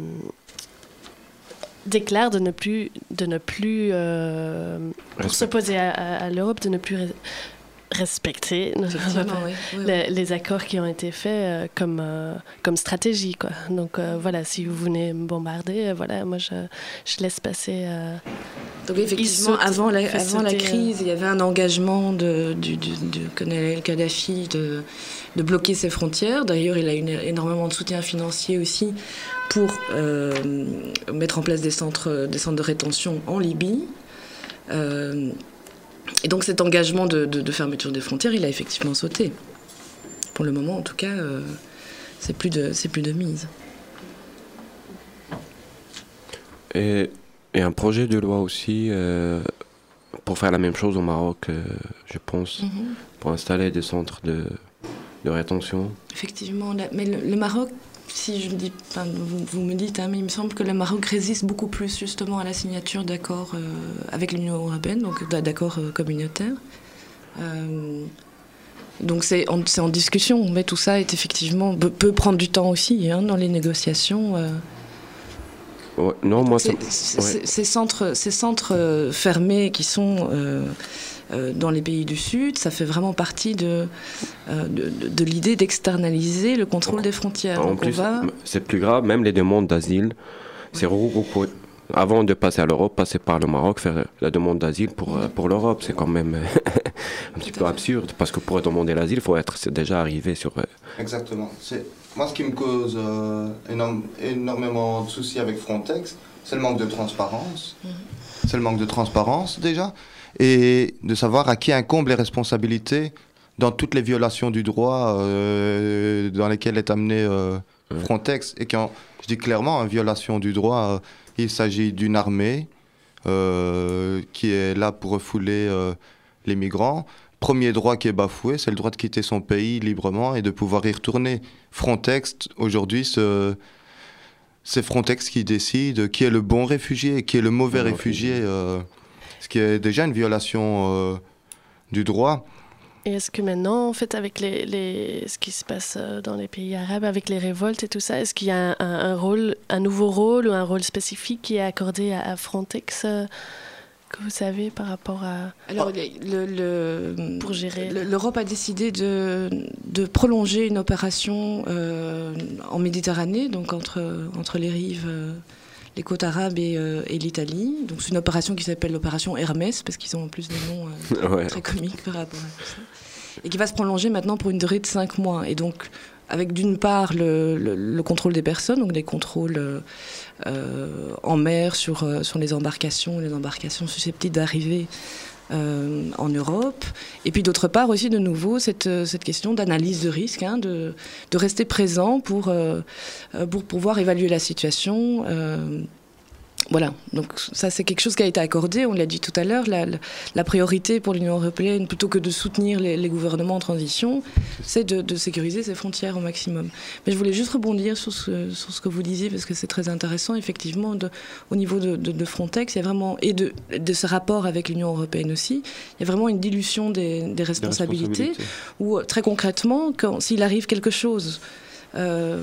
déclare de ne plus, de ne plus euh, pour s'opposer à, à, à l'Europe, de ne plus respecter oui, oui, les, oui. les accords qui ont été faits euh, comme, euh, comme stratégie, quoi. Donc euh, voilà, si vous venez me bombarder, euh, voilà, moi je, je laisse passer. Euh, Donc effectivement, avant la, avant la crise, il y avait un engagement de, du, du, du colonel Kadhafi de, de bloquer ses frontières. D'ailleurs, il a eu énormément de soutien financier aussi pour euh, mettre en place des centres, des centres de rétention en Libye. Euh, Et donc cet engagement de, de, de fermeture des frontières, il a effectivement sauté. Pour le moment, en tout cas, euh, c'est plus de, c'est plus de mise. Et, et un projet de loi aussi euh, pour faire la même chose au Maroc, euh, je pense, mm-hmm. pour installer des centres de, de rétention. Effectivement, la, mais le, le Maroc, si je dis, enfin, vous, vous me dites, hein, mais il me semble que le Maroc résiste beaucoup plus justement à la signature d'accords euh, avec l'Union européenne, donc d'accords euh, communautaires. Euh, donc c'est en, c'est en discussion, mais tout ça est effectivement peut, peut prendre du temps aussi hein, dans les négociations. Euh. Ouais, non, moi, c'est, ça, ouais. c'est, ces centres, ces centres euh, fermés qui sont euh, euh, dans les pays du Sud, ça fait vraiment partie de, euh, de, de, de l'idée d'externaliser le contrôle des frontières. En Donc plus, on va... c'est plus grave, même les demandes d'asile, ouais. c'est regroupé. Avant de passer à l'Europe, passer par le Maroc, faire la demande d'asile pour, mmh. pour l'Europe, c'est quand même un petit peu absurde, parce que pour demander l'asile, il faut être déjà arrivé sur... Exactement. C'est... Moi, ce qui me cause euh, énorme, énormément de soucis avec Frontex, c'est le manque de transparence. Mmh. C'est le manque de transparence, déjà. et de savoir à qui incombent les responsabilités dans toutes les violations du droit euh, dans lesquelles est amené euh, Frontex. Et quand je dis clairement, en violation du droit, euh, il s'agit d'une armée euh, qui est là pour refouler euh, les migrants. Premier droit qui est bafoué, c'est le droit de quitter son pays librement et de pouvoir y retourner. Frontex, aujourd'hui, ce, c'est Frontex qui décide qui est le bon réfugié et qui est le mauvais Le réfugié, réfugié. euh, ce qui est déjà une violation euh, du droit. Et est-ce que maintenant, en fait, avec les, les, ce qui se passe euh, dans les pays arabes, avec les révoltes et tout ça, est-ce qu'il y a un, un, un rôle, un nouveau rôle ou un rôle spécifique qui est accordé à, à Frontex euh, que vous savez par rapport à... Alors, le, le, pour gérer... le- l'Europe a décidé de, de prolonger une opération euh, en Méditerranée, donc entre, entre les rives, euh, les côtes arabes et, euh, et l'Italie. Donc c'est une opération qui s'appelle l'opération Hermès, parce qu'ils ont en plus des noms euh, Ouais. très comiques par rapport à tout ça. Et qui va se prolonger maintenant pour une durée de cinq mois. Et donc, avec d'une part le, le, le contrôle des personnes, donc des contrôles euh, euh, en mer sur, euh, sur les embarcations, les embarcations susceptibles d'arriver euh, en Europe. Et puis d'autre part aussi, de nouveau, cette, euh, cette question d'analyse de risque, hein, de, de rester présent pour, euh, euh, pour pouvoir évaluer la situation. Euh, Voilà, donc ça c'est quelque chose qui a été accordé, on l'a dit tout à l'heure, la, la, la priorité pour l'Union européenne, plutôt que de soutenir les, les gouvernements en transition, c'est de, de sécuriser ses frontières au maximum. Mais je voulais juste rebondir sur ce, sur ce que vous disiez, parce que c'est très intéressant, effectivement, de, au niveau de, de, de Frontex, il y a vraiment, et de, de ce rapport avec l'Union européenne aussi, il y a vraiment une dilution des, des responsabilités, responsabilités. où très concrètement, quand, s'il arrive quelque chose... Euh,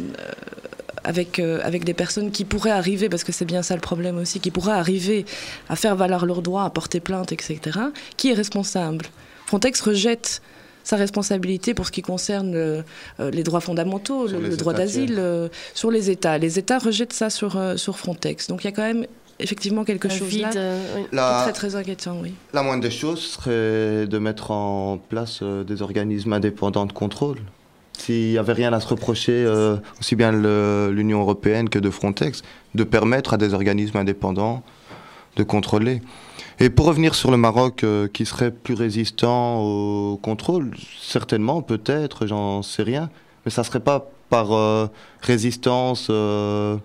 avec, euh, avec des personnes qui pourraient arriver, parce que c'est bien ça le problème aussi, qui pourraient arriver à faire valoir leurs droits, à porter plainte, et cetera. Qui est responsable ? Frontex rejette sa responsabilité pour ce qui concerne euh, les droits fondamentaux, le, le droit d'asile, euh, sur les États. Les États rejettent ça sur, euh, sur Frontex. Donc il y a quand même effectivement quelque Un chose vide, là euh, oui. qui La- est très très inquiétant, oui. La moindre des choses serait de mettre en place euh, des organismes indépendants de contrôle. S'il n'y avait rien à se reprocher, euh, aussi bien le- l'Union européenne que de Frontex, de permettre à des organismes indépendants de contrôler. Et pour revenir sur le Maroc, euh, qui serait plus résistant au contrôle, certainement, peut-être, j'en sais rien, mais ça ne serait pas par euh, résistance, euh,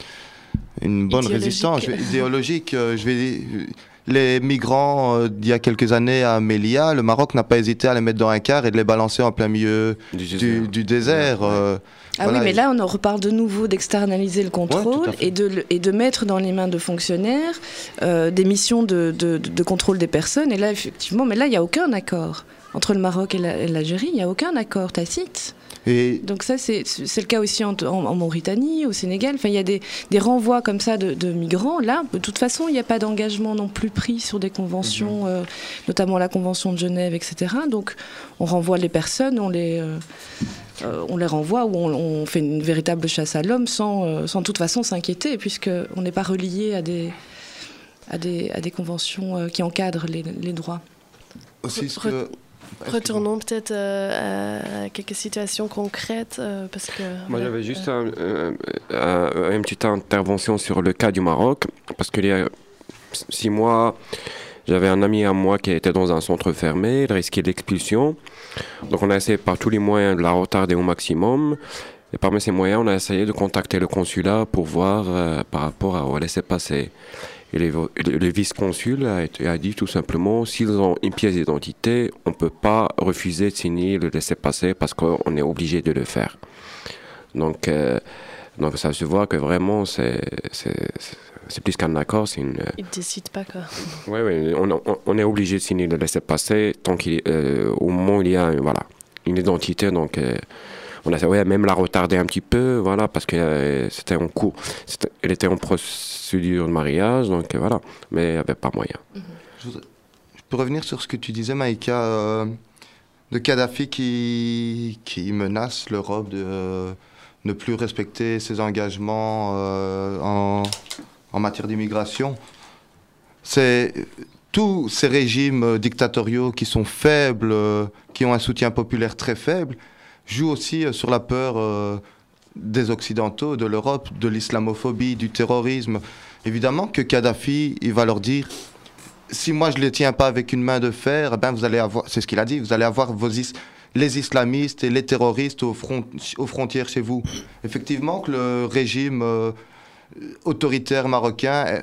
une bonne Idéologique. résistance, je vais- idéologique. euh, je vais, les migrants euh, d'il y a quelques années à Melilla, le Maroc n'a pas hésité à les mettre dans un car et de les balancer en plein milieu Du du, désert. du désert. euh, Ah voilà. oui, mais là, on en reparle de nouveau d'externaliser le contrôle fait. et, de, le- et de mettre dans les mains de fonctionnaires euh, des missions de, de, de contrôle des personnes. Et là, effectivement, mais là, il n'y a aucun accord. Entre le Maroc et la- et l'Algérie, il n'y a aucun accord tacite. Et Donc ça, c'est c'est le cas aussi en, en, en Mauritanie, au Sénégal. Enfin, il y a des, des renvois comme ça de, de migrants. Là, de toute façon, il n'y a pas d'engagement non plus pris sur des conventions, euh, notamment la Convention de Genève, et cetera. Donc, on renvoie les personnes, on les, euh, euh, on les renvoie ou on, on fait une véritable chasse à l'homme sans, euh, sans de toute façon s'inquiéter, puisqu'on n'est pas relié à des, à des, à des conventions euh, qui encadrent les, les droits. aussi ce Re- que... Retournons peut-être euh, à quelques situations concrètes, euh, parce que... Moi, voilà, j'avais juste euh, un- un- un- une petite intervention sur le cas du Maroc, parce qu'il y a six mois, j'avais un ami à moi qui était dans un centre fermé, il risquait l'expulsion. Donc, on a essayé par tous les moyens de la retarder au maximum. Et parmi ces moyens, on a essayé de contacter le consulat pour voir euh, par rapport à, au laissez-passer. Et les- le, le vice-consul a, été- a dit tout simplement, s'ils ont une pièce d'identité, on ne peut pas refuser de signer le laissez-passer parce qu'on est obligé de le faire. Donc, euh, donc ça se voit que vraiment, c'est c'est- c'est plus qu'un accord, c'est une... ils ne décident pas, quoi. Oui, oui, on, on- on est obligé de signer le laissez-passer tant qu'il, euh, au moment où il y a voilà, une identité. Donc, euh, on a ouais, même la retarder un petit peu, voilà, parce que euh, c'était en cours, c'était- elle était en procédure de mariage, donc euh, voilà, mais il n'y avait pas moyen. Je, voudrais- je peux revenir sur ce que tu disais, Maïka, euh, de Kadhafi qui, qui menace l'Europe de euh, ne plus respecter ses engagements euh, en, en matière d'immigration. C'est tous ces régimes euh, dictatoriaux qui sont faibles, euh, qui ont un soutien populaire très faible, jouent aussi euh, sur la peur euh, des Occidentaux, de l'Europe, de l'islamophobie, du terrorisme. Évidemment que Kadhafi, il va leur dire si moi je ne les tiens pas avec une main de fer, eh ben vous allez avoir, c'est ce qu'il a dit, vous allez avoir vos is, les islamistes et les terroristes aux, front, aux frontières chez vous. Effectivement que le régime euh, autoritaire marocain,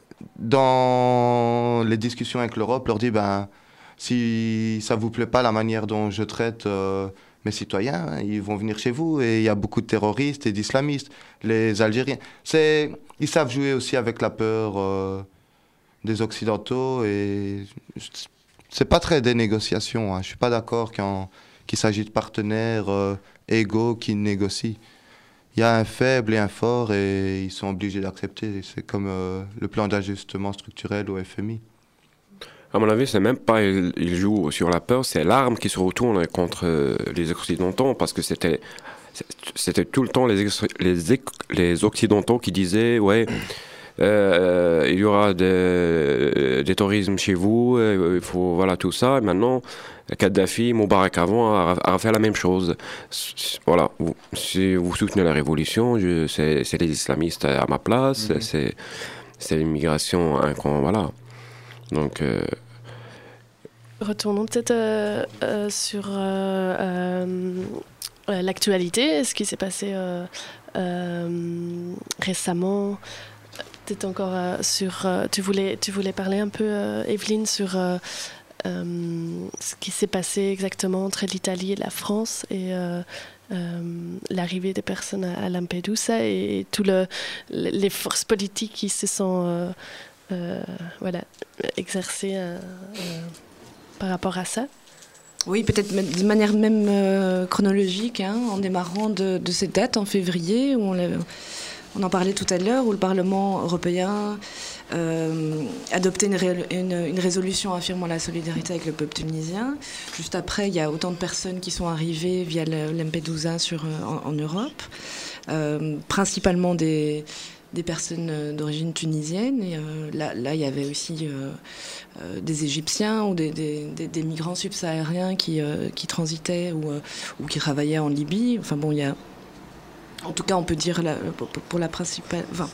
dans les discussions avec l'Europe, leur dit ben, si ça ne vous plaît pas la manière dont je traite euh, mes citoyens, hein, ils vont venir chez vous, et il y a beaucoup de terroristes et d'islamistes. Les Algériens, c'est, ils savent jouer aussi avec la peur euh, des Occidentaux, et c'est pas très des négociations. Hein. Je suis pas d'accord quand qu'il s'agit de partenaires euh, égaux qui négocient. Il y a un faible et un fort, et ils sont obligés d'accepter. C'est comme euh, le plan d'ajustement structurel au F M I. À mon avis, c'est même pas il, il joue sur la peur, c'est l'arme qui se retourne contre euh, les Occidentaux, parce que c'était c'était tout le temps les les, les Occidentaux qui disaient ouais. Euh, il y aura des, des tourismes chez vous, euh, il faut voilà tout ça. Et maintenant, Kadhafi, Moubarak avant a, a fait la même chose. Voilà, vous, si vous soutenez la révolution, je, c'est, c'est les islamistes à ma place, mm-hmm. c'est, c'est l'immigration, hein, voilà. Donc, euh... retournons peut-être euh, euh, sur euh, euh, l'actualité, ce qui s'est passé euh, euh, récemment. Peut-être encore euh, sur... Euh, tu, voulais, tu voulais parler un peu, euh, Evelyne, sur euh, euh, ce qui s'est passé exactement entre l'Italie et la France, et euh, euh, l'arrivée des personnes à, à Lampedusa, et, et toutes le, les forces politiques qui se sont euh, euh, voilà, exercées euh, euh, par rapport à ça. Oui, peut-être de manière même euh, chronologique, hein, en démarrant de, de cette date en février, où on l'a... On en parlait tout à l'heure, où le Parlement européen euh, adoptait une, ré- une, une résolution affirmant la solidarité avec le peuple tunisien. Juste après, il y a autant de personnes qui sont arrivées via le Lampedusa sur, en, en Europe, euh, principalement des, des personnes d'origine tunisienne. Et, euh, là, là, il y avait aussi euh, euh, des Égyptiens ou des, des, des, des migrants subsahariens qui, euh, qui transitaient ou, euh, ou qui travaillaient en Libye. Enfin bon, il y a... En tout cas, on peut dire la, pour la principale, enfin,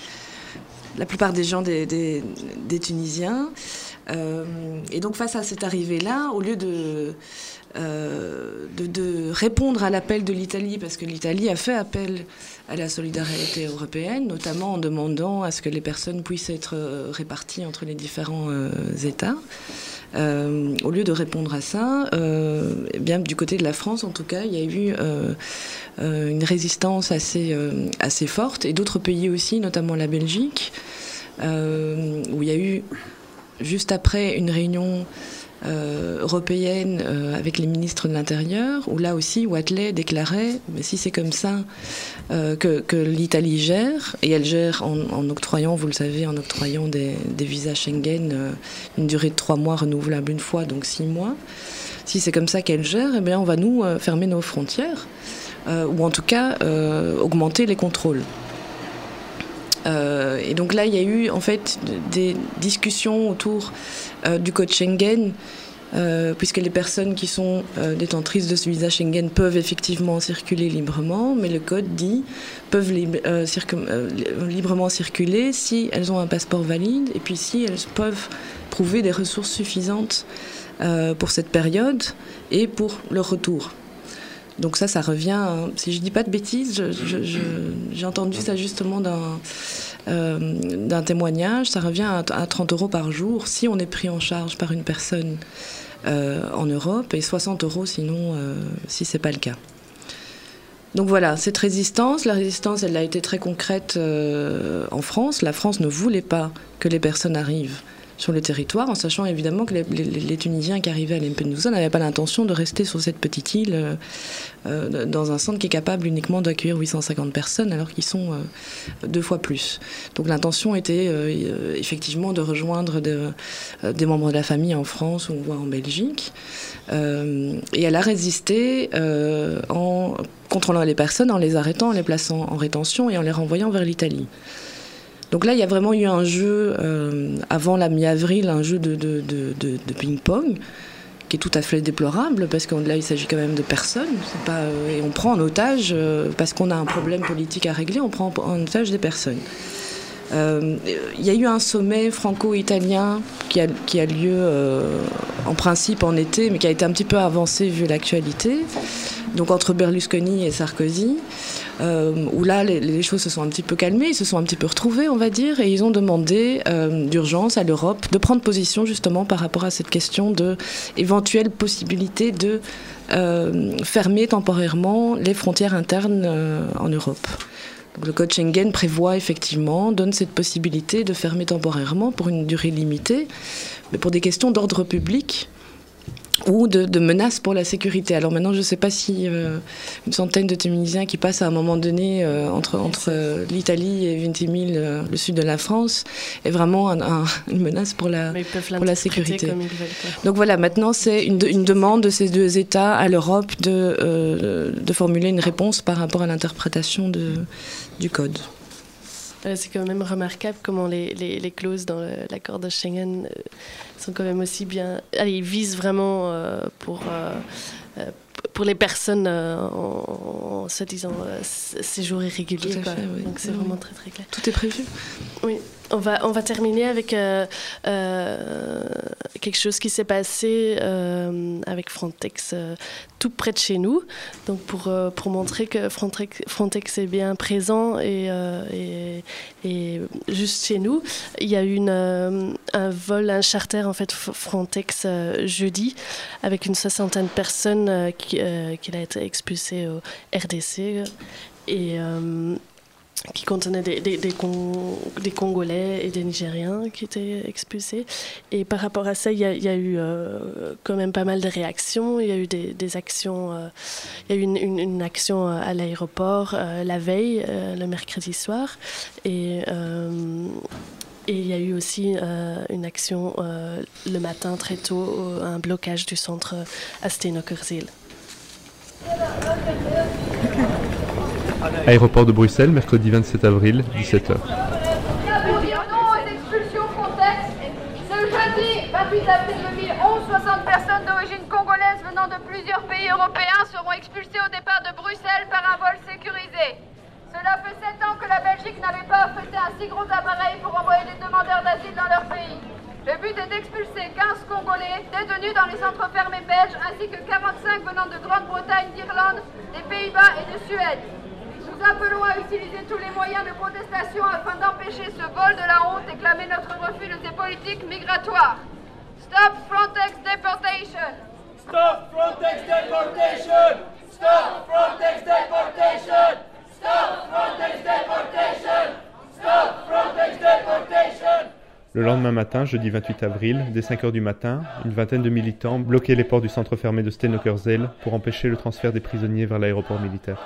la plupart des gens des, des, des Tunisiens. Euh, et donc, face à cette arrivée-là, au lieu de, euh, de, de répondre à l'appel de l'Italie, parce que l'Italie a fait appel à la solidarité européenne, notamment en demandant à ce que les personnes puissent être réparties entre les différents euh, États. Euh, au lieu de répondre à ça, euh, eh bien, du côté de la France, en tout cas, il y a eu euh, euh, une résistance assez, euh, assez forte, et d'autres pays aussi, notamment la Belgique, euh, où il y a eu, juste après, une réunion euh, européenne euh, avec les ministres de l'Intérieur, où là aussi, Wathelet déclarait, mais si c'est comme ça euh, que, que l'Italie gère, et elle gère en, en octroyant, vous le savez, en octroyant des, des visas Schengen, euh, une durée de trois mois renouvelable une fois, donc six mois. Si c'est comme ça qu'elle gère, eh bien, on va nous euh, fermer nos frontières, euh, ou en tout cas euh, augmenter les contrôles. Euh, et donc là, il y a eu en fait des discussions autour euh, du code Schengen, euh, puisque les personnes qui sont euh, détentrices de ce visa Schengen peuvent effectivement circuler librement, mais le code dit peuvent lib- euh, circum- euh, librement circuler si elles ont un passeport valide, et puis si elles peuvent prouver des ressources suffisantes euh, pour cette période et pour leur retour. Donc ça, ça revient, si je dis pas de bêtises, je, je, je, j'ai entendu ça justement d'un, euh, d'un témoignage, ça revient à, à trente euros par jour si on est pris en charge par une personne euh, en Europe, et soixante euros sinon, euh, si c'est pas le cas. Donc voilà, cette résistance, la résistance, elle a été très concrète euh, en France. La France ne voulait pas que les personnes arrivent sur le territoire, en sachant évidemment que les, les, les Tunisiens qui arrivaient à Lampedusa n'avaient pas l'intention de rester sur cette petite île euh, euh, dans un centre qui est capable uniquement d'accueillir huit cent cinquante personnes, alors qu'ils sont euh, deux fois plus. Donc l'intention était euh, effectivement de rejoindre de, euh, des membres de la famille en France ou voire en Belgique. Euh, et elle a résisté euh, en contrôlant les personnes, en les arrêtant, en les plaçant en rétention et en les renvoyant vers l'Italie. Donc là, il y a vraiment eu un jeu, euh, avant la mi-avril, un jeu de, de, de, de, de ping-pong, qui est tout à fait déplorable, parce que là, il s'agit quand même de personnes. C'est pas, euh, et on prend en otage, euh, parce qu'on a un problème politique à régler, on prend en otage des personnes. Euh, il y a eu un sommet franco-italien qui a, qui a lieu euh, en principe en été, mais qui a été un petit peu avancé vu l'actualité, donc entre Berlusconi et Sarkozy, euh, où là les, les choses se sont un petit peu calmées, ils se sont un petit peu retrouvés, on va dire, et ils ont demandé euh, d'urgence à l'Europe de prendre position justement par rapport à cette question de éventuelle possibilité de euh, fermer temporairement les frontières internes euh, en Europe. Donc, le code Schengen prévoit effectivement, donne cette possibilité de fermer temporairement pour une durée limitée, mais pour des questions d'ordre public ou de, de menaces pour la sécurité. Alors maintenant, je ne sais pas si euh, une centaine de Tunisiens qui passent à un moment donné euh, entre, entre euh, l'Italie et Vintimille, euh, le sud de la France, est vraiment un, un, une menace pour la, pour la sécurité. Comme ils veulent, Donc voilà, maintenant c'est une, une demande de ces deux États à l'Europe de, euh, de formuler une réponse par rapport à l'interprétation de, du code. C'est quand même remarquable comment les, les, les clauses dans l'accord de Schengen euh, sont quand même aussi bien... Allez, ils visent vraiment euh, pour, euh, euh, pour les personnes euh, en, en soi-disant euh, séjour irrégulier. Quoi. Fait, oui. Donc c'est oui. vraiment très très clair. Tout est prévu. Oui. On va, on va terminer avec euh, euh, quelque chose qui s'est passé euh, avec Frontex euh, tout près de chez nous. Donc pour, euh, pour montrer que Frontex, Frontex est bien présent et, euh, et, et juste chez nous, il y a eu une, euh, un vol, un charter en fait Frontex euh, jeudi avec une soixantaine de personnes euh, qui, euh, qui a été expulsées au R D C et euh, qui contenait des, des, des, Con, des Congolais et des Nigériens qui étaient expulsés. Et par rapport à ça, il y a, il y a eu euh, quand même pas mal de réactions. Il y a eu des, des actions. Euh, il y a eu une, une, une action à l'aéroport euh, la veille, euh, le mercredi soir. Et, euh, et il y a eu aussi euh, une action euh, le matin très tôt, un blocage du centre à Steenokkerzeel. Aéroport de Bruxelles, mercredi vingt-sept avril, dix-sept heures. Bienvenue aux expulsions Frontex. Ce jeudi vingt-huit avril deux mille onze, soixante personnes d'origine congolaise venant de plusieurs pays européens seront expulsées au départ de Bruxelles par un vol sécurisé. Cela fait sept ans que la Belgique n'avait pas affrété un si gros appareil pour envoyer des demandeurs d'asile dans leur pays. Le but est d'expulser quinze Congolais détenus dans les centres fermés belges ainsi que quarante-cinq venant de Grande-Bretagne, d'Irlande, des Pays-Bas et de Suède. Nous appelons à utiliser tous les moyens de protestation afin d'empêcher ce vol de la honte et clamer notre refus de ces politiques migratoires. Stop Frontex deportation! Stop Frontex deportation! Stop Frontex deportation! Stop Frontex deportation! Stop Frontex deportation! Le lendemain matin, jeudi vingt-huit avril, dès cinq heures du matin, une vingtaine de militants bloquaient les ports du centre fermé de Steenokkerzeel pour empêcher le transfert des prisonniers vers l'aéroport militaire.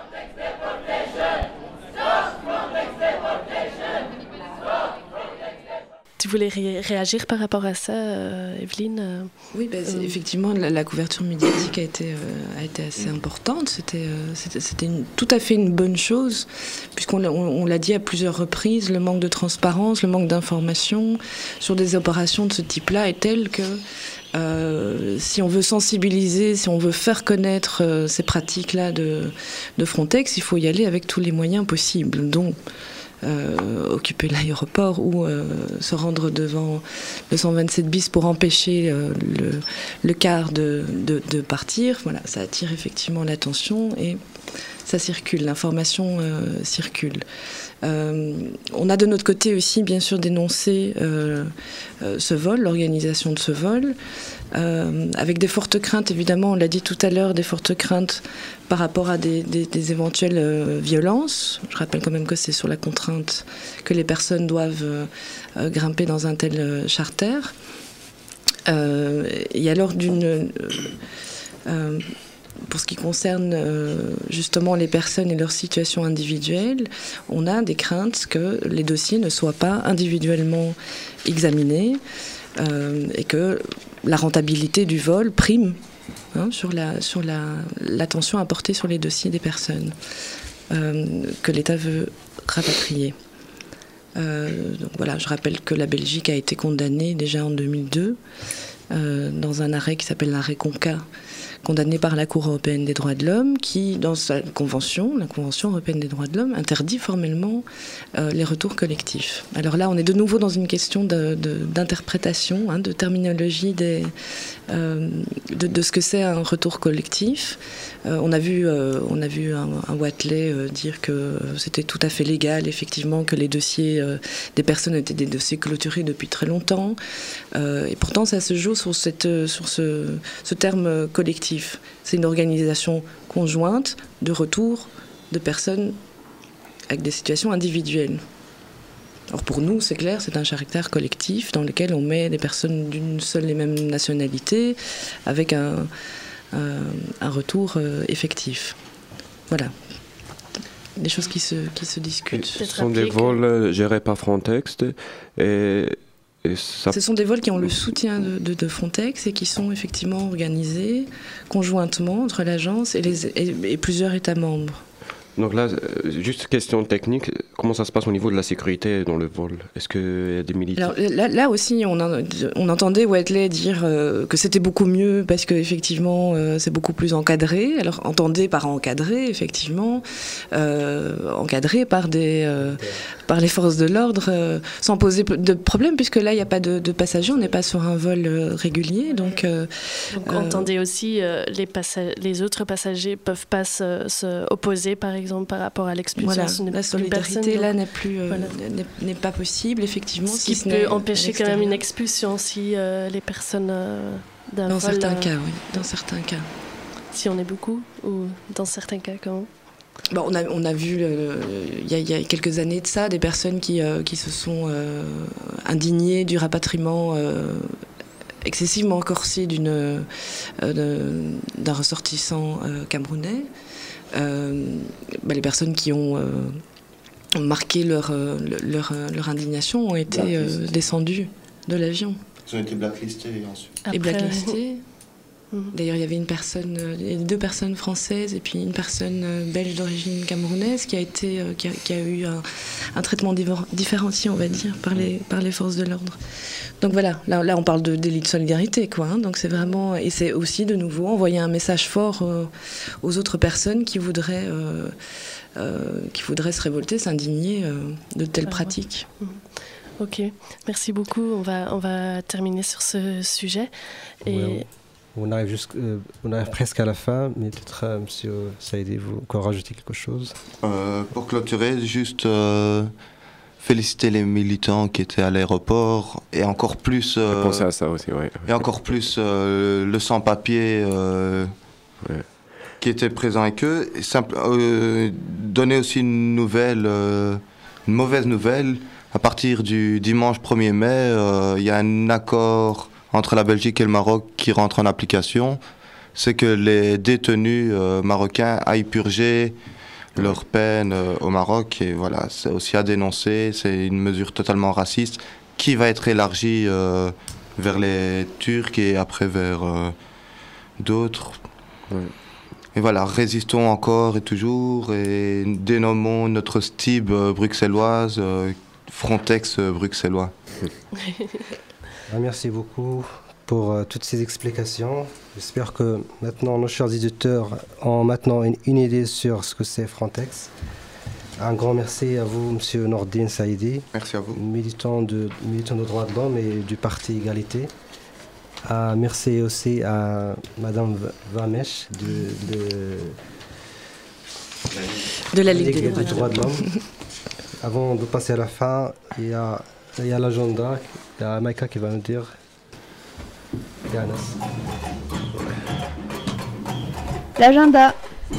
Tu voulais ré- réagir par rapport à ça, euh, Evelyne euh, Oui, bah, euh... effectivement, la, la couverture médiatique a été, euh, a été assez importante. C'était, euh, c'était, c'était une, tout à fait une bonne chose, puisqu'on l'a, on, on l'a dit à plusieurs reprises, le manque de transparence, le manque d'information sur des opérations de ce type-là est tel que euh, si on veut sensibiliser, si on veut faire connaître euh, ces pratiques-là de, de Frontex, il faut y aller avec tous les moyens possibles. Donc, Euh, occuper l'aéroport ou euh, se rendre devant le cent vingt-sept bis pour empêcher euh, le, le car de, de, de partir. Voilà, ça attire effectivement l'attention et ça circule, l'information euh, circule. Euh, on a de notre côté aussi bien sûr dénoncé euh, euh, ce vol, l'organisation de ce vol, euh, avec des fortes craintes, évidemment, on l'a dit tout à l'heure, des fortes craintes par rapport à des, des, des éventuelles euh, violences. Je rappelle quand même que c'est sur la contrainte que les personnes doivent euh, euh, grimper dans un tel euh, charter. Euh, et alors d'une... Euh, euh, Pour ce qui concerne euh, justement les personnes et leur situation individuelle, on a des craintes que les dossiers ne soient pas individuellement examinés euh, et que la rentabilité du vol prime hein, sur, la, sur la, l'attention apportée sur les dossiers des personnes euh, que l'État veut rapatrier. Euh, donc voilà, je rappelle que la Belgique a été condamnée déjà en deux mille deux euh, dans un arrêt qui s'appelle l'arrêt Conca, condamné par la Cour européenne des droits de l'homme, qui, dans sa convention, la Convention européenne des droits de l'homme, interdit formellement euh, les retours collectifs. Alors là, on est de nouveau dans une question de, de, d'interprétation, hein, de terminologie des, euh, de, de ce que c'est un retour collectif. Euh, on a vu, euh, on a vu un, un Watley euh, dire que c'était tout à fait légal, effectivement, que les dossiers euh, des personnes étaient des dossiers clôturés depuis très longtemps. Euh, et pourtant, ça se joue sur, cette, sur ce, ce terme collectif. C'est une organisation conjointe de retour de personnes avec des situations individuelles. Alors pour nous, c'est clair, c'est un caractère collectif dans lequel on met des personnes d'une seule et même nationalité avec un, un, un retour euh, effectif. Voilà. Des choses qui se, qui se discutent. Ce sont des vols gérés par Frontex et, et ça... Ce sont des vols qui ont le soutien de, de, de Frontex et qui sont effectivement organisés conjointement entre l'agence et, les, et, et plusieurs États membres. Donc là, juste question technique, comment ça se passe au niveau de la sécurité dans le vol? Est-ce qu'il y a des militaires? Alors là, là aussi, on, a, on entendait Watley dire euh, que c'était beaucoup mieux parce qu'effectivement, euh, c'est beaucoup plus encadré. Alors entendez par encadré, effectivement, euh, encadré par, des, euh, par les forces de l'ordre, euh, sans poser de problème, puisque là, il n'y a pas de, de passagers, on n'est pas sur un vol euh, régulier. Donc, euh, donc entendez aussi, euh, les, passa- les autres passagers ne peuvent pas se, se opposer, par exemple, par rapport à l'expulsion. Voilà, la solidarité personne, là n'est plus euh, voilà. n'est, n'est pas possible effectivement. Ce qui si peut empêcher quand même une expulsion si euh, les personnes euh, d'un dans vol, certains euh, cas, oui, dans certains cas. Si on est beaucoup ou dans certains cas comment? Bon, on a on a vu il euh, y, y a quelques années de ça des personnes qui euh, qui se sont euh, indignées du rapatriement. Euh, excessivement corsé d'une, euh, de, d'un ressortissant euh, camerounais. Euh, bah, les personnes qui ont euh, marqué leur, euh, leur, leur indignation ont été euh, descendues de l'avion. Ils ont été blacklistés ensuite. Après... Et blacklistés. D'ailleurs, il y avait une personne, il y a deux personnes françaises et puis une personne belge d'origine camerounaise qui a été, qui a, qui a eu un, un traitement différencié, on va dire, par les, par les forces de l'ordre. Donc voilà, là, là on parle de délit de solidarité, quoi. Hein, donc c'est vraiment, et c'est aussi de nouveau envoyer un message fort euh, aux autres personnes qui voudraient, euh, euh, qui voudraient se révolter, s'indigner euh, de telles pratiques. Mmh. Ok, merci beaucoup. On va, on va terminer sur ce sujet. Et ouais. On arrive, euh, on arrive presque à la fin, mais peut-être, euh, monsieur Saïdi, vous encore rajouter quelque chose euh, Pour clôturer, juste euh, féliciter les militants qui étaient à l'aéroport, et encore plus... Euh, penser à ça aussi, ouais. Et encore plus euh, le sans-papier euh, ouais. qui était présent avec eux. Et simple, euh, donner aussi une nouvelle, euh, une mauvaise nouvelle. À partir du dimanche premier mai, il euh, y a un accord entre la Belgique et le Maroc qui rentre en application. C'est que les détenus euh, marocains aillent purger leur peine euh, au Maroc. Et voilà, c'est aussi à dénoncer. C'est une mesure totalement raciste qui va être élargie euh, vers les Turcs et après vers euh, d'autres. Ouais. Et voilà, résistons encore et toujours et dénommons notre S T I B euh, bruxelloise, euh, Frontex euh, bruxellois. Merci beaucoup pour euh, toutes ces explications. J'espère que maintenant nos chers éditeurs ont maintenant une, une idée sur ce que c'est Frontex. Un grand merci à vous, monsieur Nordine Saïdi. Merci à vous. Militant de, militant de droits de l'homme et du Parti Égalité. Ah, merci aussi à madame Vamesh de, de, de la Ligue, Ligue des droits de l'homme. Avant de passer à la fin, il y a, il y a l'agenda. Il y a Maïka qui va nous dire. Il y a Anas. L'agenda.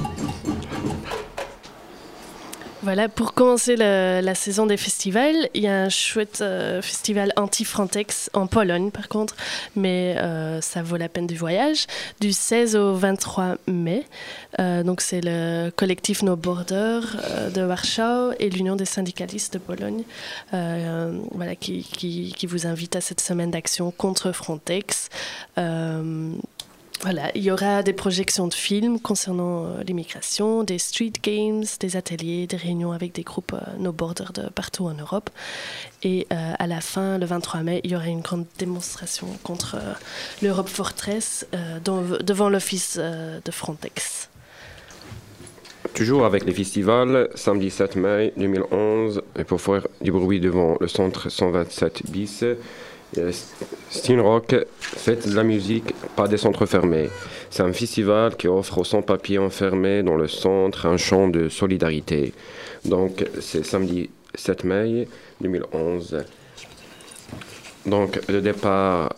Voilà, pour commencer le, la saison des festivals, il y a un chouette euh, festival anti-Frontex en Pologne par contre, mais euh, ça vaut la peine du voyage, du seize au vingt-trois mai. Euh, donc c'est le collectif No Border euh, de Warsaw et l'Union des syndicalistes de Pologne euh, voilà, qui, qui, qui vous invite à cette semaine d'action contre Frontex. Euh, Voilà, il y aura des projections de films concernant euh, l'immigration, des street games, des ateliers, des réunions avec des groupes euh, no border de partout en Europe. Et euh, à la fin, le vingt-trois mai, il y aura une grande démonstration contre euh, l'Europe Fortress euh, dans, devant l'office euh, de Frontex. Toujours avec les festivals, samedi sept mai deux mille onze, et pour faire du bruit devant le centre cent vingt-sept bis, Steenrock, fête de la musique, pas des centres fermés. C'est un festival qui offre aux sans-papiers enfermés dans le centre un chant de solidarité. Donc c'est samedi sept mai deux mille onze. Donc le départ...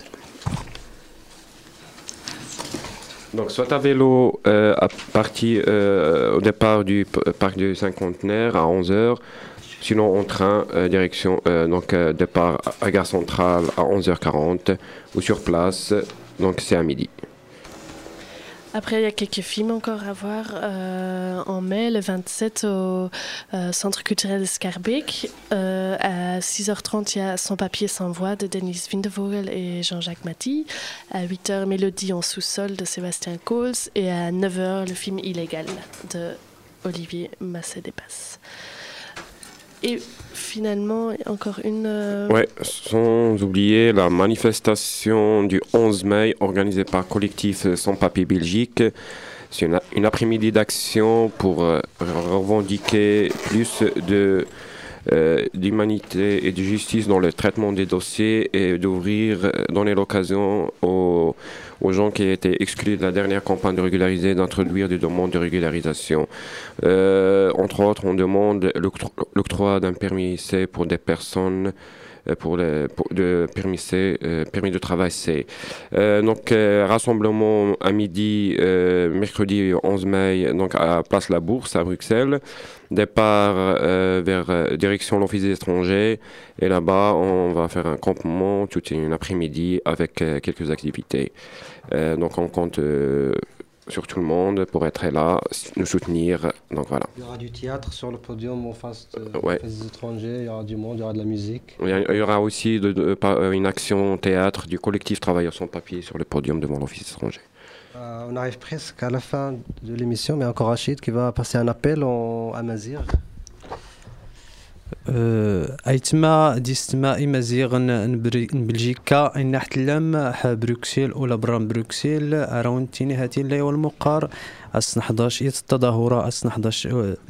Donc soit à vélo euh, à partir euh, au départ du p- parc du Cinquantenaire à onze heures, sinon en train euh, direction euh, donc euh, départ à Gare Centrale à onze heures quarante ou sur place, donc c'est à midi. Après, il y a quelques films encore à voir euh, en mai, le vingt-sept, au euh, Centre culturel Scarbeck. Euh, à six heures trente, il y a Sans papier, sans voix de Dennis Windevogel et Jean-Jacques Maty. À huit heures, Mélodie en sous-sol de Sébastien Coles. Et à neuf heures, le film Illégal de Olivier Massé-Despas. Et finalement, encore une... Euh... Ouais, sans oublier la manifestation du onze mai organisée par Collectif Sans Papier Belgique. C'est une, une après-midi d'action pour euh, revendiquer plus de, euh, d'humanité et de justice dans le traitement des dossiers et d'ouvrir, euh, donner l'occasion aux, aux gens qui étaient exclus de la dernière campagne de régularisation d'introduire des demandes de régularisation. Euh, entre autres, on demande l'octro- l'octroi d'un permis C pour des personnes pour le pour de permis C, euh, permis de travail C. Euh, donc euh, rassemblement à midi, euh, mercredi onze mai, donc à Place La Bourse à Bruxelles. Départ euh, vers euh, direction l'Office des étrangers et là-bas on va faire un campement toute une après-midi avec euh, quelques activités. Euh, donc on compte euh, sur tout le monde pour être là, nous soutenir. Donc voilà. Il y aura du théâtre sur le podium en face de, ouais. des étrangers, il y aura du monde, il y aura de la musique. Il y, a, il y aura aussi de, de, de, une action théâtre du collectif Travailleurs sans papier sur le podium devant l'Office étranger. Euh, on arrive presque à la fin de l'émission, mais encore Rachid qui va passer un appel en amazigh. ايتما ديستما امازيغ بلجيكا ان احتلام بروكسل ولا برام بروكسل اراون تيني هاتي اللي والمقار أصن حداش يتظاهرة أصن حداش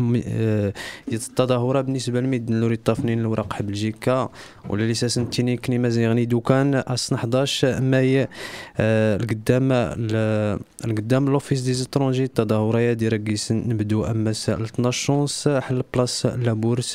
يتظاهرة بالنسبة لميدن لوري الطافنين الوراق بلجيكا ولا لساس نتيني كني مازيغني دوكان أصن حداش ماي القدام القدام لوفيس دي زترونجي التظاهرة دي رقيس نبدو أمس اثناش شونس حل بلاص لابورس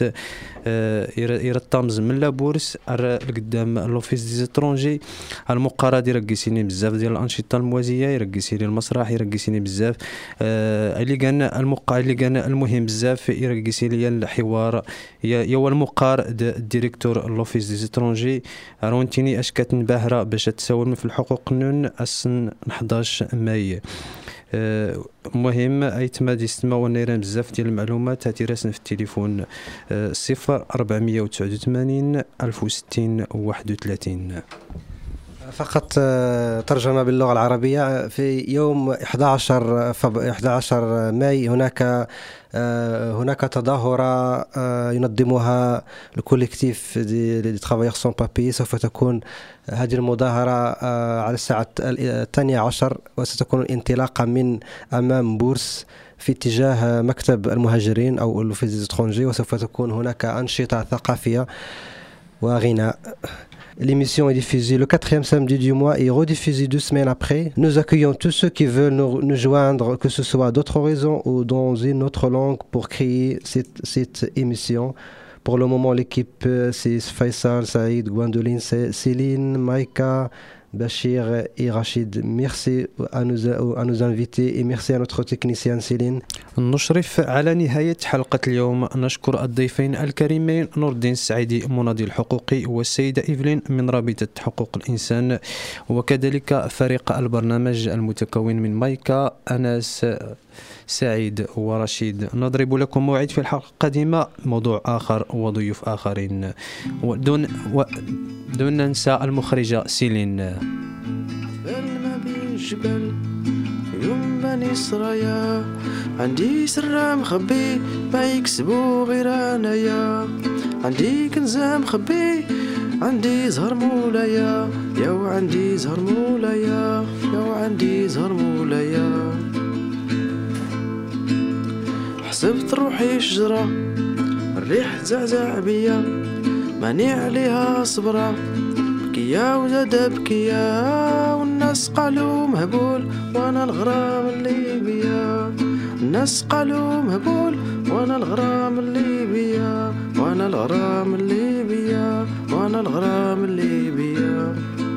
يرطامز من لابورس القدام لوفيس دي زترونجي المقارا دي رقيسيني بزاف ديال الأنشطة الموازية يرقيسيني المسرح يرقيسيني بزاف اللي كان المقا اللي كان المهم بزاف يرقسي لي الحوار يا هو المقار الديريكتور لوفيس دي زيترونجي رونتيني اش كتنباهره باش تساوم في الحقوق النون اسن حداش ماي المهم ايتما ديستما ونيران بزاف ديال المعلومات هاتي راسنا في التليفون صفر أربعمية وتسعة وثمانين ألف وستين واحد وثلاثين. فقط ترجمة باللغة العربية. في يوم أحد عشر أحد عشر ماي هناك هناك تظاهرة ينظمها الكوليكتيف دي ترافايور سون بابي. سوف تكون هذه المظاهرة على الساعة الثانية عشر وستكون انطلاقا من أمام بورس في اتجاه مكتب المهاجرين أو l'Office des étrangers وسوف تكون هناك أنشطة ثقافية وغناء. L'émission est diffusée le quatrième samedi du mois et rediffusée deux semaines après. Nous accueillons tous ceux qui veulent nous, nous joindre, que ce soit d'autres raisons ou dans une autre langue, pour créer cette, cette émission. Pour le moment, l'équipe, c'est Faisal, Saïd, Gwendoline, Céline, Maïka, Bachir et Rachid. Merci à nos, à nos invités et merci à notre technicienne Céline. نشرف على نهاية حلقة اليوم. نشكر الضيفين الكريمين نور الدين السعيدي مناضل الحقوقي والسيدة إيفلين من رابطة حقوق الإنسان وكذلك فريق البرنامج المتكون من مايكا أنس سعيد ورشيد. نضرب لكم موعد في الحلقة القادمة موضوع آخر وضيوف آخرين ودون دون ننسى المخرجة سيلين. بالجبل يوم بني سرايا عندي سر مخبي ما يكسبو غير انايا عندي كنز مخبي عندي زهر مولايا يا وعندي زهر مولايا يا وعندي زهر مولايا حسبت روحي شجرة الريح تزعزع بيا ماني عليها صبرة بكيا وزاد بكيا والناس قالوا مهبول وانا الغرام اللي بيا الناس قالوا مهبول وانا الغرام اللي بيا وانا الغرام اللي بيا وانا الغرام اللي بيا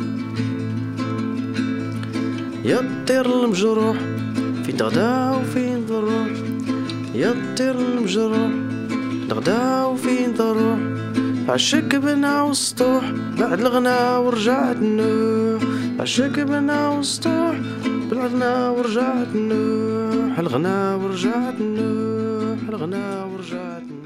يا الطير المجروح فين تغدا وفين تروح يا الطير المجروح نغدا وفين تروح عشق بنا وسطوح بعد الغنا ورجعت نوح عشق بنا وسطوح بالغنا ورجعت نوح الغنا ورجعت نوح الغنا ورجعت نوح